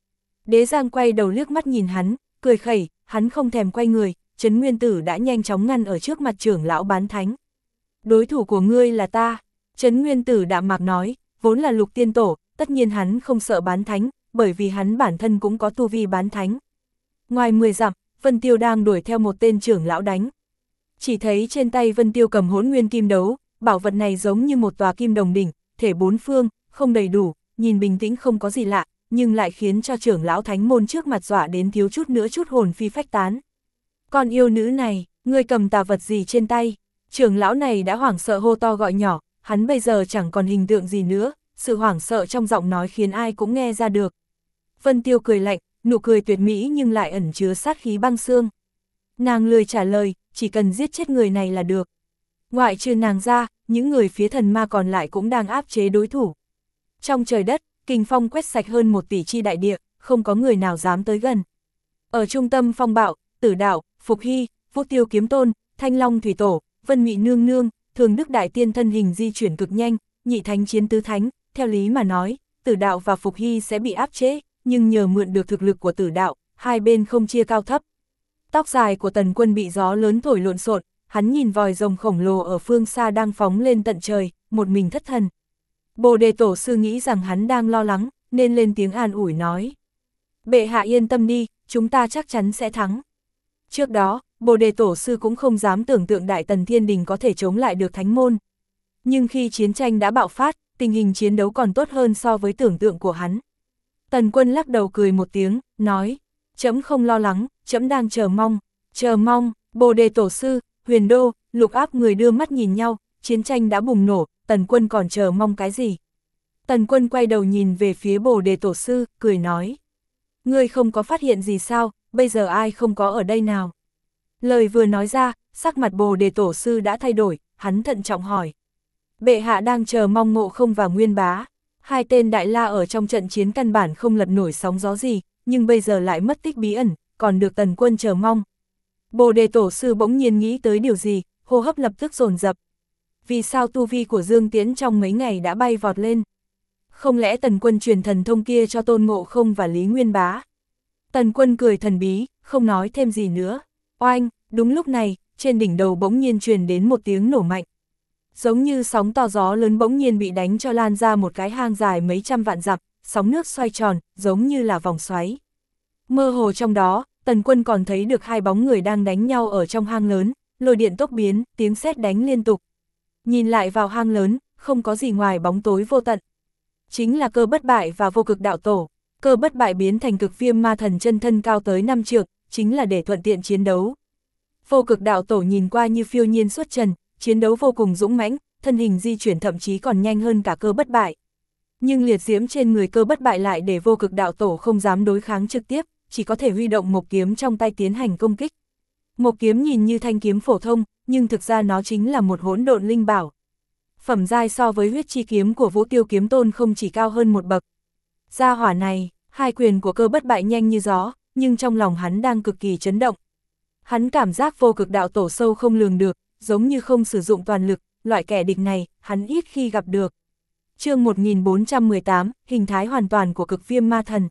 [SPEAKER 1] Đế Giang quay đầu liếc mắt nhìn hắn, cười khẩy, hắn không thèm quay người, Trấn Nguyên Tử đã nhanh chóng ngăn ở trước mặt trưởng lão bán thánh. Đối thủ của ngươi là ta, Trấn Nguyên Tử đạm mạc nói, vốn là Lục Tiên Tổ, tất nhiên hắn không sợ bán thánh, bởi vì hắn bản thân cũng có tu vi bán thánh. Ngoài 10 dặm, Vân Tiêu đang đuổi theo một tên trưởng lão đánh. Chỉ thấy trên tay Vân Tiêu cầm Hỗn Nguyên Kim Đấu, bảo vật này giống như một tòa kim đồng đỉnh, thể 4 phương, không đầy đủ, nhìn bình tĩnh không có gì lạ, nhưng lại khiến cho trưởng lão thánh môn trước mặt dọa đến thiếu chút nữa chút hồn phi phách tán. Con yêu nữ này, ngươi cầm tà vật gì trên tay? Trưởng lão này đã hoảng sợ hô to gọi nhỏ, hắn bây giờ chẳng còn hình tượng gì nữa, sự hoảng sợ trong giọng nói khiến ai cũng nghe ra được. Vân Tiêu cười lạnh, nụ cười tuyệt mỹ nhưng lại ẩn chứa sát khí băng xương. Nàng lười trả lời, chỉ cần giết chết người này là được. Ngoại trừ nàng ra, những người phía thần ma còn lại cũng đang áp chế đối thủ. Trong trời đất, kình phong quét sạch hơn 1 tỷ chi đại địa, không có người nào dám tới gần. Ở trung tâm phong bạo, Tử Đạo, Phục Hy, Vũ Tiêu Kiếm Tôn, Thanh Long Thủy Tổ, Vân Mị Nương Nương, Thường Đức Đại Tiên thân hình di chuyển cực nhanh, nhị thánh chiến tứ thánh, theo lý mà nói, Tử Đạo và Phục Hy sẽ bị áp chế, nhưng nhờ mượn được thực lực của Tử Đạo, hai bên không chia cao thấp. Tóc dài của Tần Quân bị gió lớn thổi lộn xộn, hắn nhìn vòi rồng khổng lồ ở phương xa đang phóng lên tận trời, một mình thất thần. Bồ Đề Tổ sư nghĩ rằng hắn đang lo lắng, nên lên tiếng an ủi nói. Bệ hạ yên tâm đi, chúng ta chắc chắn sẽ thắng. Trước đó, Bồ Đề Tổ sư cũng không dám tưởng tượng Đại Tần Thiên Đình có thể chống lại được thánh môn. Nhưng khi chiến tranh đã bạo phát, tình hình chiến đấu còn tốt hơn so với tưởng tượng của hắn. Tần Quân lắc đầu cười một tiếng, nói, trẫm không lo lắng, trẫm đang chờ mong, Bồ Đề Tổ sư, Huyền Đô, Lục Áp người đưa mắt nhìn nhau, chiến tranh đã bùng nổ, Tần Quân còn chờ mong cái gì? Tần Quân quay đầu nhìn về phía Bồ Đề Tổ sư, cười nói, ngươi không có phát hiện gì sao, bây giờ ai không có ở đây nào? Lời vừa nói ra, sắc mặt Bồ Đề Tổ sư đã thay đổi, hắn thận trọng hỏi. Bệ hạ đang chờ mong Ngộ Không và Nguyên Bá. Hai tên đại la ở trong trận chiến căn bản không lật nổi sóng gió gì, nhưng bây giờ lại mất tích bí ẩn, còn được Tần Quân chờ mong. Bồ Đề Tổ sư bỗng nhiên nghĩ tới điều gì, hô hấp lập tức dồn dập. Vì sao tu vi của Dương Tiễn trong mấy ngày đã bay vọt lên? Không lẽ Tần Quân truyền thần thông kia cho Tôn Ngộ Không và Lý Nguyên Bá? Tần Quân cười thần bí, không nói thêm gì nữa. Oanh, đúng lúc này, trên đỉnh đầu bỗng nhiên truyền đến một tiếng nổ mạnh. Giống như sóng to gió lớn bỗng nhiên bị đánh cho lan ra một cái hang dài mấy trăm vạn dặm, sóng nước xoay tròn, giống như là vòng xoáy. Mơ hồ trong đó, Tần Quân còn thấy được hai bóng người đang đánh nhau ở trong hang lớn, lôi điện tốc biến, tiếng sét đánh liên tục. Nhìn lại vào hang lớn, không có gì ngoài bóng tối vô tận. Chính là Cơ Bất Bại và Vô Cực Đạo Tổ. Cơ Bất Bại biến thành Cực Viêm Ma Thần chân thân cao tới 5 trượng, chính là để thuận tiện chiến đấu. Vô Cực Đạo Tổ nhìn qua như phiêu nhiên xuất trần, chiến đấu vô cùng dũng mãnh, thân hình di chuyển thậm chí còn nhanh hơn cả Cơ Bất Bại. Nhưng liệt diễm trên người Cơ Bất Bại lại để Vô Cực Đạo Tổ không dám đối kháng trực tiếp, chỉ có thể huy động một kiếm trong tay tiến hành công kích. Một kiếm nhìn như thanh kiếm phổ thông, nhưng thực ra nó chính là một hỗn độn linh bảo. Phẩm giai so với huyết chi kiếm của Vũ Tiêu Kiếm Tôn không chỉ cao hơn một bậc. Gia hỏa này, hai quyền của Cơ Bất Bại nhanh như gió, nhưng trong lòng hắn đang cực kỳ chấn động. Hắn cảm giác Vô Cực Đạo Tổ sâu không lường được, giống như không sử dụng toàn lực, loại kẻ địch này, hắn ít khi gặp được. Chương 1418, hình thái hoàn toàn của Cực Viêm Ma Thần.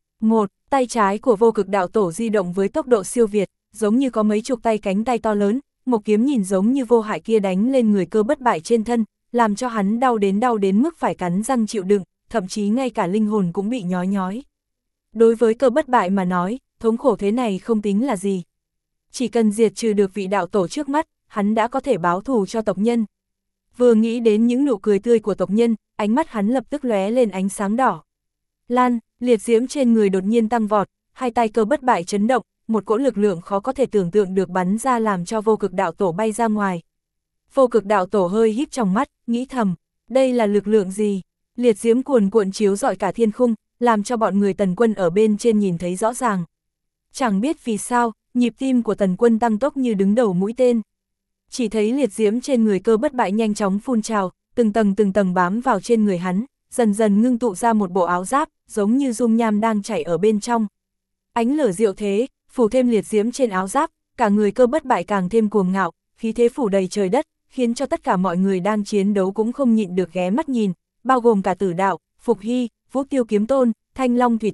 [SPEAKER 1] 1. Tay trái của Vô Cực Đạo Tổ di động với tốc độ siêu việt, giống như có mấy chục tay cánh tay to lớn, một kiếm nhìn giống như vô hại kia đánh lên người Cơ Bất Bại trên thân, làm cho hắn đau đến mức phải cắn răng chịu đựng, thậm chí ngay cả linh hồn cũng bị nhói nhói. Đối với Cơ Bất Bại mà nói, thống khổ thế này không tính là gì. Chỉ cần diệt trừ được vị đạo tổ trước mắt, hắn đã có thể báo thù cho tộc nhân. Vừa nghĩ đến những nụ cười tươi của tộc nhân, ánh mắt hắn lập tức lóe lên ánh sáng đỏ. Lan, liệt diễm trên người đột nhiên tăng vọt, hai tay Cơ Bất Bại chấn động, một cỗ lực lượng khó có thể tưởng tượng được bắn ra làm cho Vô Cực Đạo Tổ bay ra ngoài. Vô Cực Đạo Tổ hơi híp trong mắt, nghĩ thầm, đây là lực lượng gì? Liệt diễm cuồn cuộn chiếu rọi cả thiên khung, làm cho bọn người Tần Quân ở bên trên nhìn thấy rõ ràng. Chẳng biết vì sao, nhịp tim của Tần Quân tăng tốc như đứng đầu mũi tên. Chỉ thấy liệt diễm trên người Cơ Bất Bại nhanh chóng phun trào, từng tầng bám vào trên người hắn, dần dần ngưng tụ ra một bộ áo giáp, giống như dung nham đang chảy ở bên trong. Ánh lửa diệu thế, phủ thêm liệt diễm trên áo giáp, cả người Cơ Bất Bại càng thêm cuồng ngạo, khí thế phủ đầy trời đất, khiến cho tất cả mọi người đang chiến đấu cũng không nhịn được ghé mắt nhìn, bao gồm cả Tử Đạo, Phục Hy, Vũ Tiêu Kiếm Tôn, Thanh Long Thủy Tổ,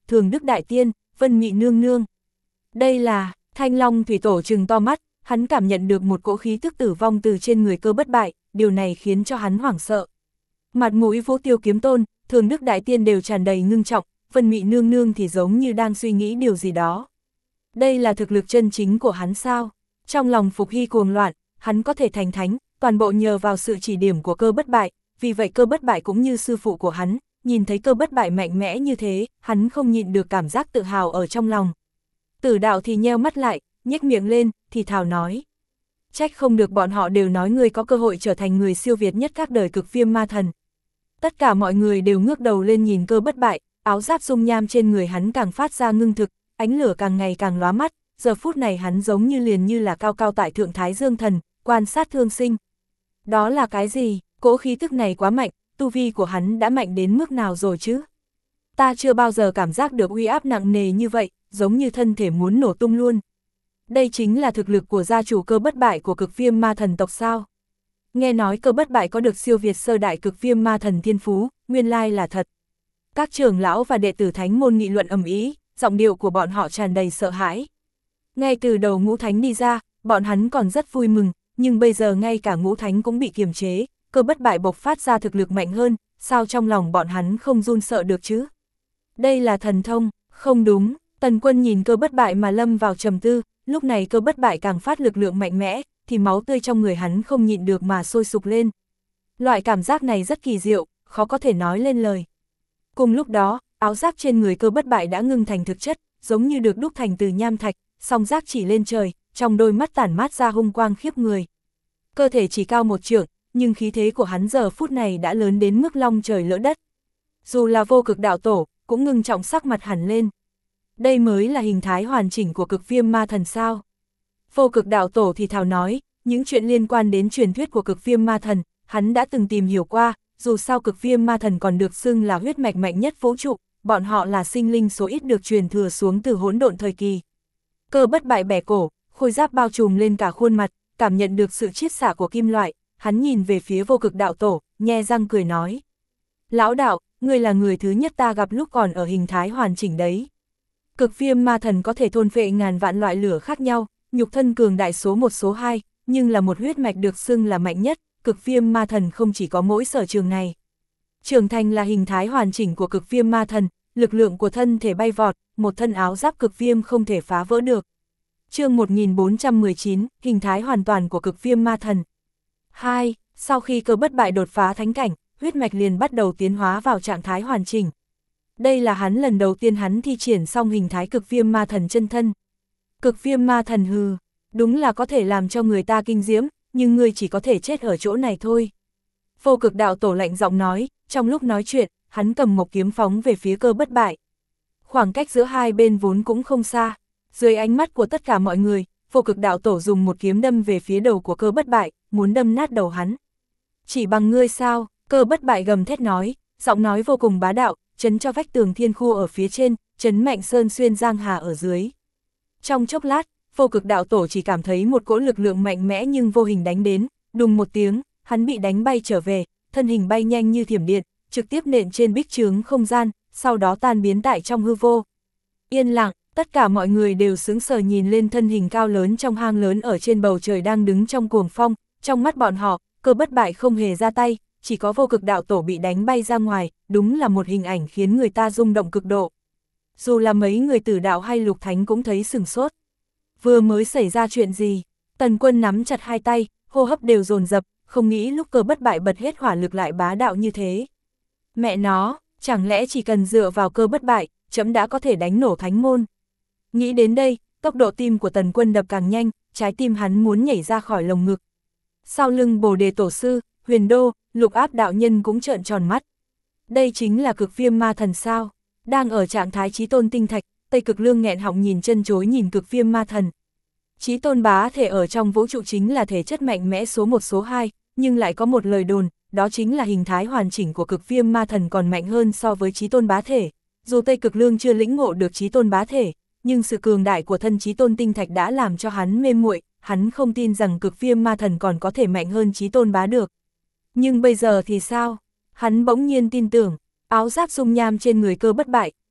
[SPEAKER 1] Thường Đức Đại Tiên, Vân Mị Nương Nương. Đây là, Thanh Long Thủy Tổ trừng to mắt, hắn cảm nhận được một cỗ khí tức tử vong từ trên người Cơ Bất Bại, điều này khiến cho hắn hoảng sợ. Mặt mũi Vũ Tiêu Kiếm Tôn, Thường Đức Đại Tiên đều tràn đầy ngưng trọng, Vân Mị Nương Nương thì giống như đang suy nghĩ điều gì đó. Đây là thực lực chân chính của hắn sao? Trong lòng Phục Hy cuồng loạn, hắn có thể thành thánh, toàn bộ nhờ vào sự chỉ điểm của Cơ Bất Bại, vì vậy Cơ Bất Bại cũng như sư phụ của hắn, nhìn thấy Cơ Bất Bại mạnh mẽ như thế, hắn không nhịn được cảm giác tự hào ở trong lòng. Tử Đạo thì nheo mắt lại, nhếch miệng lên, thì thào nói. Trách không được bọn họ đều nói ngươi có cơ hội trở thành người siêu việt nhất các đời Cực Viêm Ma Thần. Tất cả mọi người đều ngước đầu lên nhìn Cơ Bất Bại, áo giáp dung nham trên người hắn càng phát ra ngưng thực, ánh lửa càng ngày càng lóa mắt, giờ phút này hắn giống như liền như là cao cao tại thượng Thái Dương Thần, quan sát thương sinh. Đó là cái gì? Cỗ khí tức này quá mạnh, tu vi của hắn đã mạnh đến mức nào rồi chứ? Ta chưa bao giờ cảm giác được uy áp nặng nề như vậy, giống như thân thể muốn nổ tung luôn. Đây chính là thực lực của gia chủ Cơ Bất Bại của Cực Viêm Ma Thần tộc sao? Nghe nói Cơ Bất Bại có được siêu việt sơ đại Cực Viêm Ma Thần thiên phú, nguyên lai là thật. Các trưởng lão và đệ tử thánh môn nghị luận ầm ĩ, giọng điệu của bọn họ tràn đầy sợ hãi. Ngay từ đầu Ngũ Thánh đi ra, bọn hắn còn rất vui mừng, nhưng bây giờ ngay cả Ngũ Thánh cũng bị kiềm chế, Cơ Bất Bại bộc phát ra thực lực mạnh hơn, sao trong lòng bọn hắn không run sợ được chứ? Đây là thần thông, không đúng. Tần Quân nhìn Cơ Bất Bại mà lâm vào trầm tư, lúc này Cơ Bất Bại càng phát lực lượng mạnh mẽ, thì máu tươi trong người hắn không nhịn được mà sôi sục lên. Loại cảm giác này rất kỳ diệu, khó có thể nói lên lời. Cùng lúc đó, áo giáp trên người Cơ Bất Bại đã ngưng thành thực chất, giống như được đúc thành từ nham thạch, song giác chỉ lên trời, trong đôi mắt tản mát ra hung quang khiếp người. Cơ thể chỉ cao một trượng, nhưng khí thế của hắn giờ phút này đã lớn đến mức long trời lỡ đất. Dù là Vô Cực Đạo Tổ, cũng ngưng trọng sắc mặt hẳn lên. Đây mới là hình thái hoàn chỉnh của Cực Viêm Ma Thần sao? Vô Cực Đạo Tổ thì thào nói, những chuyện liên quan đến truyền thuyết của Cực Viêm Ma Thần, hắn đã từng tìm hiểu qua, dù sao Cực Viêm Ma Thần còn được xưng là huyết mạch mạnh nhất vũ trụ, bọn họ là sinh linh số ít được truyền thừa xuống từ hỗn độn thời kỳ. Cơ Bất Bại bẻ cổ, khôi giáp bao trùm lên cả khuôn mặt, cảm nhận được sự chiết xạ của kim loại, hắn nhìn về phía Vô Cực Đạo Tổ, nhe răng cười nói. Lão đạo, ngươi là người thứ nhất ta gặp lúc còn ở hình thái hoàn chỉnh đấy. Cực Viêm Ma Thần có thể thôn phệ ngàn vạn loại lửa khác nhau, nhục thân cường đại số 1 số 2, nhưng là một huyết mạch được xưng là mạnh nhất, Cực Viêm Ma Thần không chỉ có mỗi sở trường này. Trưởng thành là hình thái hoàn chỉnh của Cực Viêm Ma Thần, lực lượng của thân thể bay vọt, một thân áo giáp cực viêm không thể phá vỡ được. Chương 1419, hình thái hoàn toàn của Cực Viêm Ma Thần. 2. Sau khi Cơ Bất Bại đột phá thánh cảnh, huyết mạch liền bắt đầu tiến hóa vào trạng thái hoàn chỉnh. Đây là hắn lần đầu tiên hắn thi triển xong hình thái Cực Viêm Ma Thần chân thân. Cực Viêm Ma Thần hừ, đúng là có thể làm cho người ta kinh diễm, nhưng ngươi chỉ có thể chết ở chỗ này thôi. Vô Cực Đạo Tổ lạnh giọng nói, trong lúc nói chuyện, hắn cầm một kiếm phóng về phía Cơ Bất Bại. Khoảng cách giữa hai bên vốn cũng không xa. Dưới ánh mắt của tất cả mọi người, Vô Cực Đạo Tổ dùng một kiếm đâm về phía đầu của Cơ Bất Bại, muốn đâm nát đầu hắn. Chỉ bằng ngươi sao? Cơ Bất Bại gầm thét nói, giọng nói vô cùng bá đạo, chấn cho vách tường thiên khu ở phía trên, chấn mạnh sơn xuyên giang hà ở dưới. Trong chốc lát, Vô Cực Đạo Tổ chỉ cảm thấy một cỗ lực lượng mạnh mẽ nhưng vô hình đánh đến, đùng một tiếng, hắn bị đánh bay trở về, thân hình bay nhanh như thiểm điện, trực tiếp nện trên bích chướng không gian, sau đó tan biến tại trong hư vô. Yên lặng, tất cả mọi người đều sững sờ nhìn lên thân hình cao lớn trong hang lớn ở trên bầu trời đang đứng trong cuồng phong, trong mắt bọn họ, Cơ Bất Bại không hề ra tay, chỉ có Vô Cực Đạo Tổ bị đánh bay ra ngoài, đúng là một hình ảnh khiến người ta rung động cực độ. Dù là mấy người Tử Đạo hay Lục Thánh cũng thấy sửng sốt. Vừa mới xảy ra chuyện gì? Tần Quân nắm chặt hai tay, hô hấp đều dồn dập, không nghĩ lúc Cơ Bất Bại bật hết hỏa lực lại bá đạo như thế. Mẹ nó, chẳng lẽ chỉ cần dựa vào Cơ Bất Bại, trẫm đã có thể đánh nổ thánh môn? Nghĩ đến đây, tốc độ tim của Tần Quân đập càng nhanh, trái tim hắn muốn nhảy ra khỏi lồng ngực. Sau lưng Bồ Đề Tổ Sư, Huyền Đô, Lục Áp đạo nhân cũng trợn tròn mắt. Đây chính là Cực Viêm Ma Thần sao? Đang ở trạng thái Chí Tôn tinh thạch, Tây Cực Lương nghẹn họng nhìn chân chối nhìn Cực Viêm Ma Thần. Chí Tôn bá thể ở trong vũ trụ chính là thể chất mạnh mẽ số 1 số 2, nhưng lại có một lời đồn, đó chính là hình thái hoàn chỉnh của Cực Viêm Ma Thần còn mạnh hơn so với Chí Tôn bá thể. Dù Tây Cực Lương chưa lĩnh ngộ được Chí Tôn bá thể, nhưng sự cường đại của thân Chí Tôn tinh thạch đã làm cho hắn mê muội, hắn không tin rằng Cực Viêm Ma Thần còn có thể mạnh hơn Chí Tôn bá được. Nhưng bây giờ thì sao? Hắn bỗng nhiên tin tưởng, áo giáp dung nham trên người Cơ Bất Bại,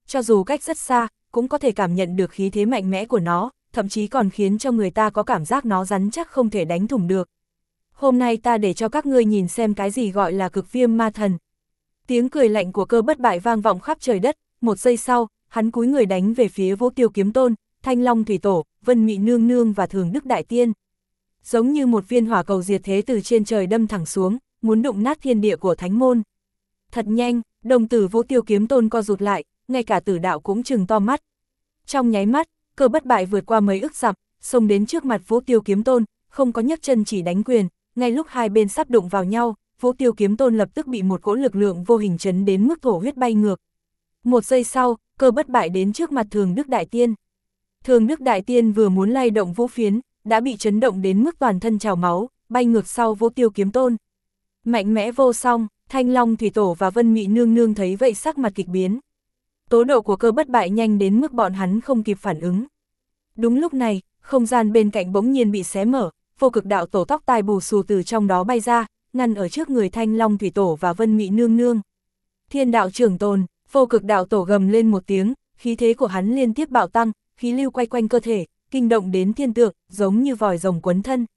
[SPEAKER 1] cho dù cách rất xa, cũng có thể cảm nhận được khí thế mạnh mẽ của nó, thậm chí còn khiến cho người ta có cảm giác nó rắn chắc không thể đánh thủng được. Hôm nay ta để cho các ngươi nhìn xem cái gì gọi là cực viêm ma thần. Tiếng cười lạnh của Cơ Bất Bại vang vọng khắp trời đất, một giây sau, hắn cúi người đánh về phía Vũ Tiêu Kiếm Tôn, Thanh Long Thủy Tổ, Vân Mị Nương Nương và Thường Đức Đại Tiên. Giống như một viên hỏa cầu diệt thế từ trên trời đâm thẳng xuống, muốn đụng nát thiên địa của thánh môn. Thật nhanh, đồng tử Vũ Tiêu Kiếm Tôn co rụt lại, ngay cả tử đạo cũng trừng to mắt. Trong nháy mắt, Cơ Bất Bại vượt qua mấy ức dặm, xông đến trước mặt Vũ Tiêu Kiếm Tôn, không có nhấc chân chỉ đánh quyền, ngay lúc hai bên sắp đụng vào nhau, Vũ Tiêu Kiếm Tôn lập tức bị một cỗ lực lượng vô hình chấn đến mức thổ huyết bay ngược. Một giây sau, Cơ Bất Bại đến trước mặt Thường Đức Đại Tiên. Thường Đức Đại Tiên vừa muốn lay động vũ phiến, đã bị chấn động đến mức toàn thân trào máu, bay ngược sau Vũ Tiêu Kiếm Tôn. Mạnh mẽ vô song, Thanh Long Thủy Tổ và Vân Mị Nương Nương thấy vậy sắc mặt kịch biến. Tố độ của Cơ Bất Bại nhanh đến mức bọn hắn không kịp phản ứng. Đúng lúc này, không gian bên cạnh bỗng nhiên bị xé mở, Vô Cực Đạo Tổ tóc tai bù xù từ trong đó bay ra, ngăn ở trước người Thanh Long Thủy Tổ và Vân Mị Nương Nương. Thiên đạo trưởng tồn, Vô Cực Đạo Tổ gầm lên một tiếng, khí thế của hắn liên tiếp bạo tăng, khí lưu quay quanh cơ thể, kinh động đến thiên tượng, giống như vòi rồng quấn thân.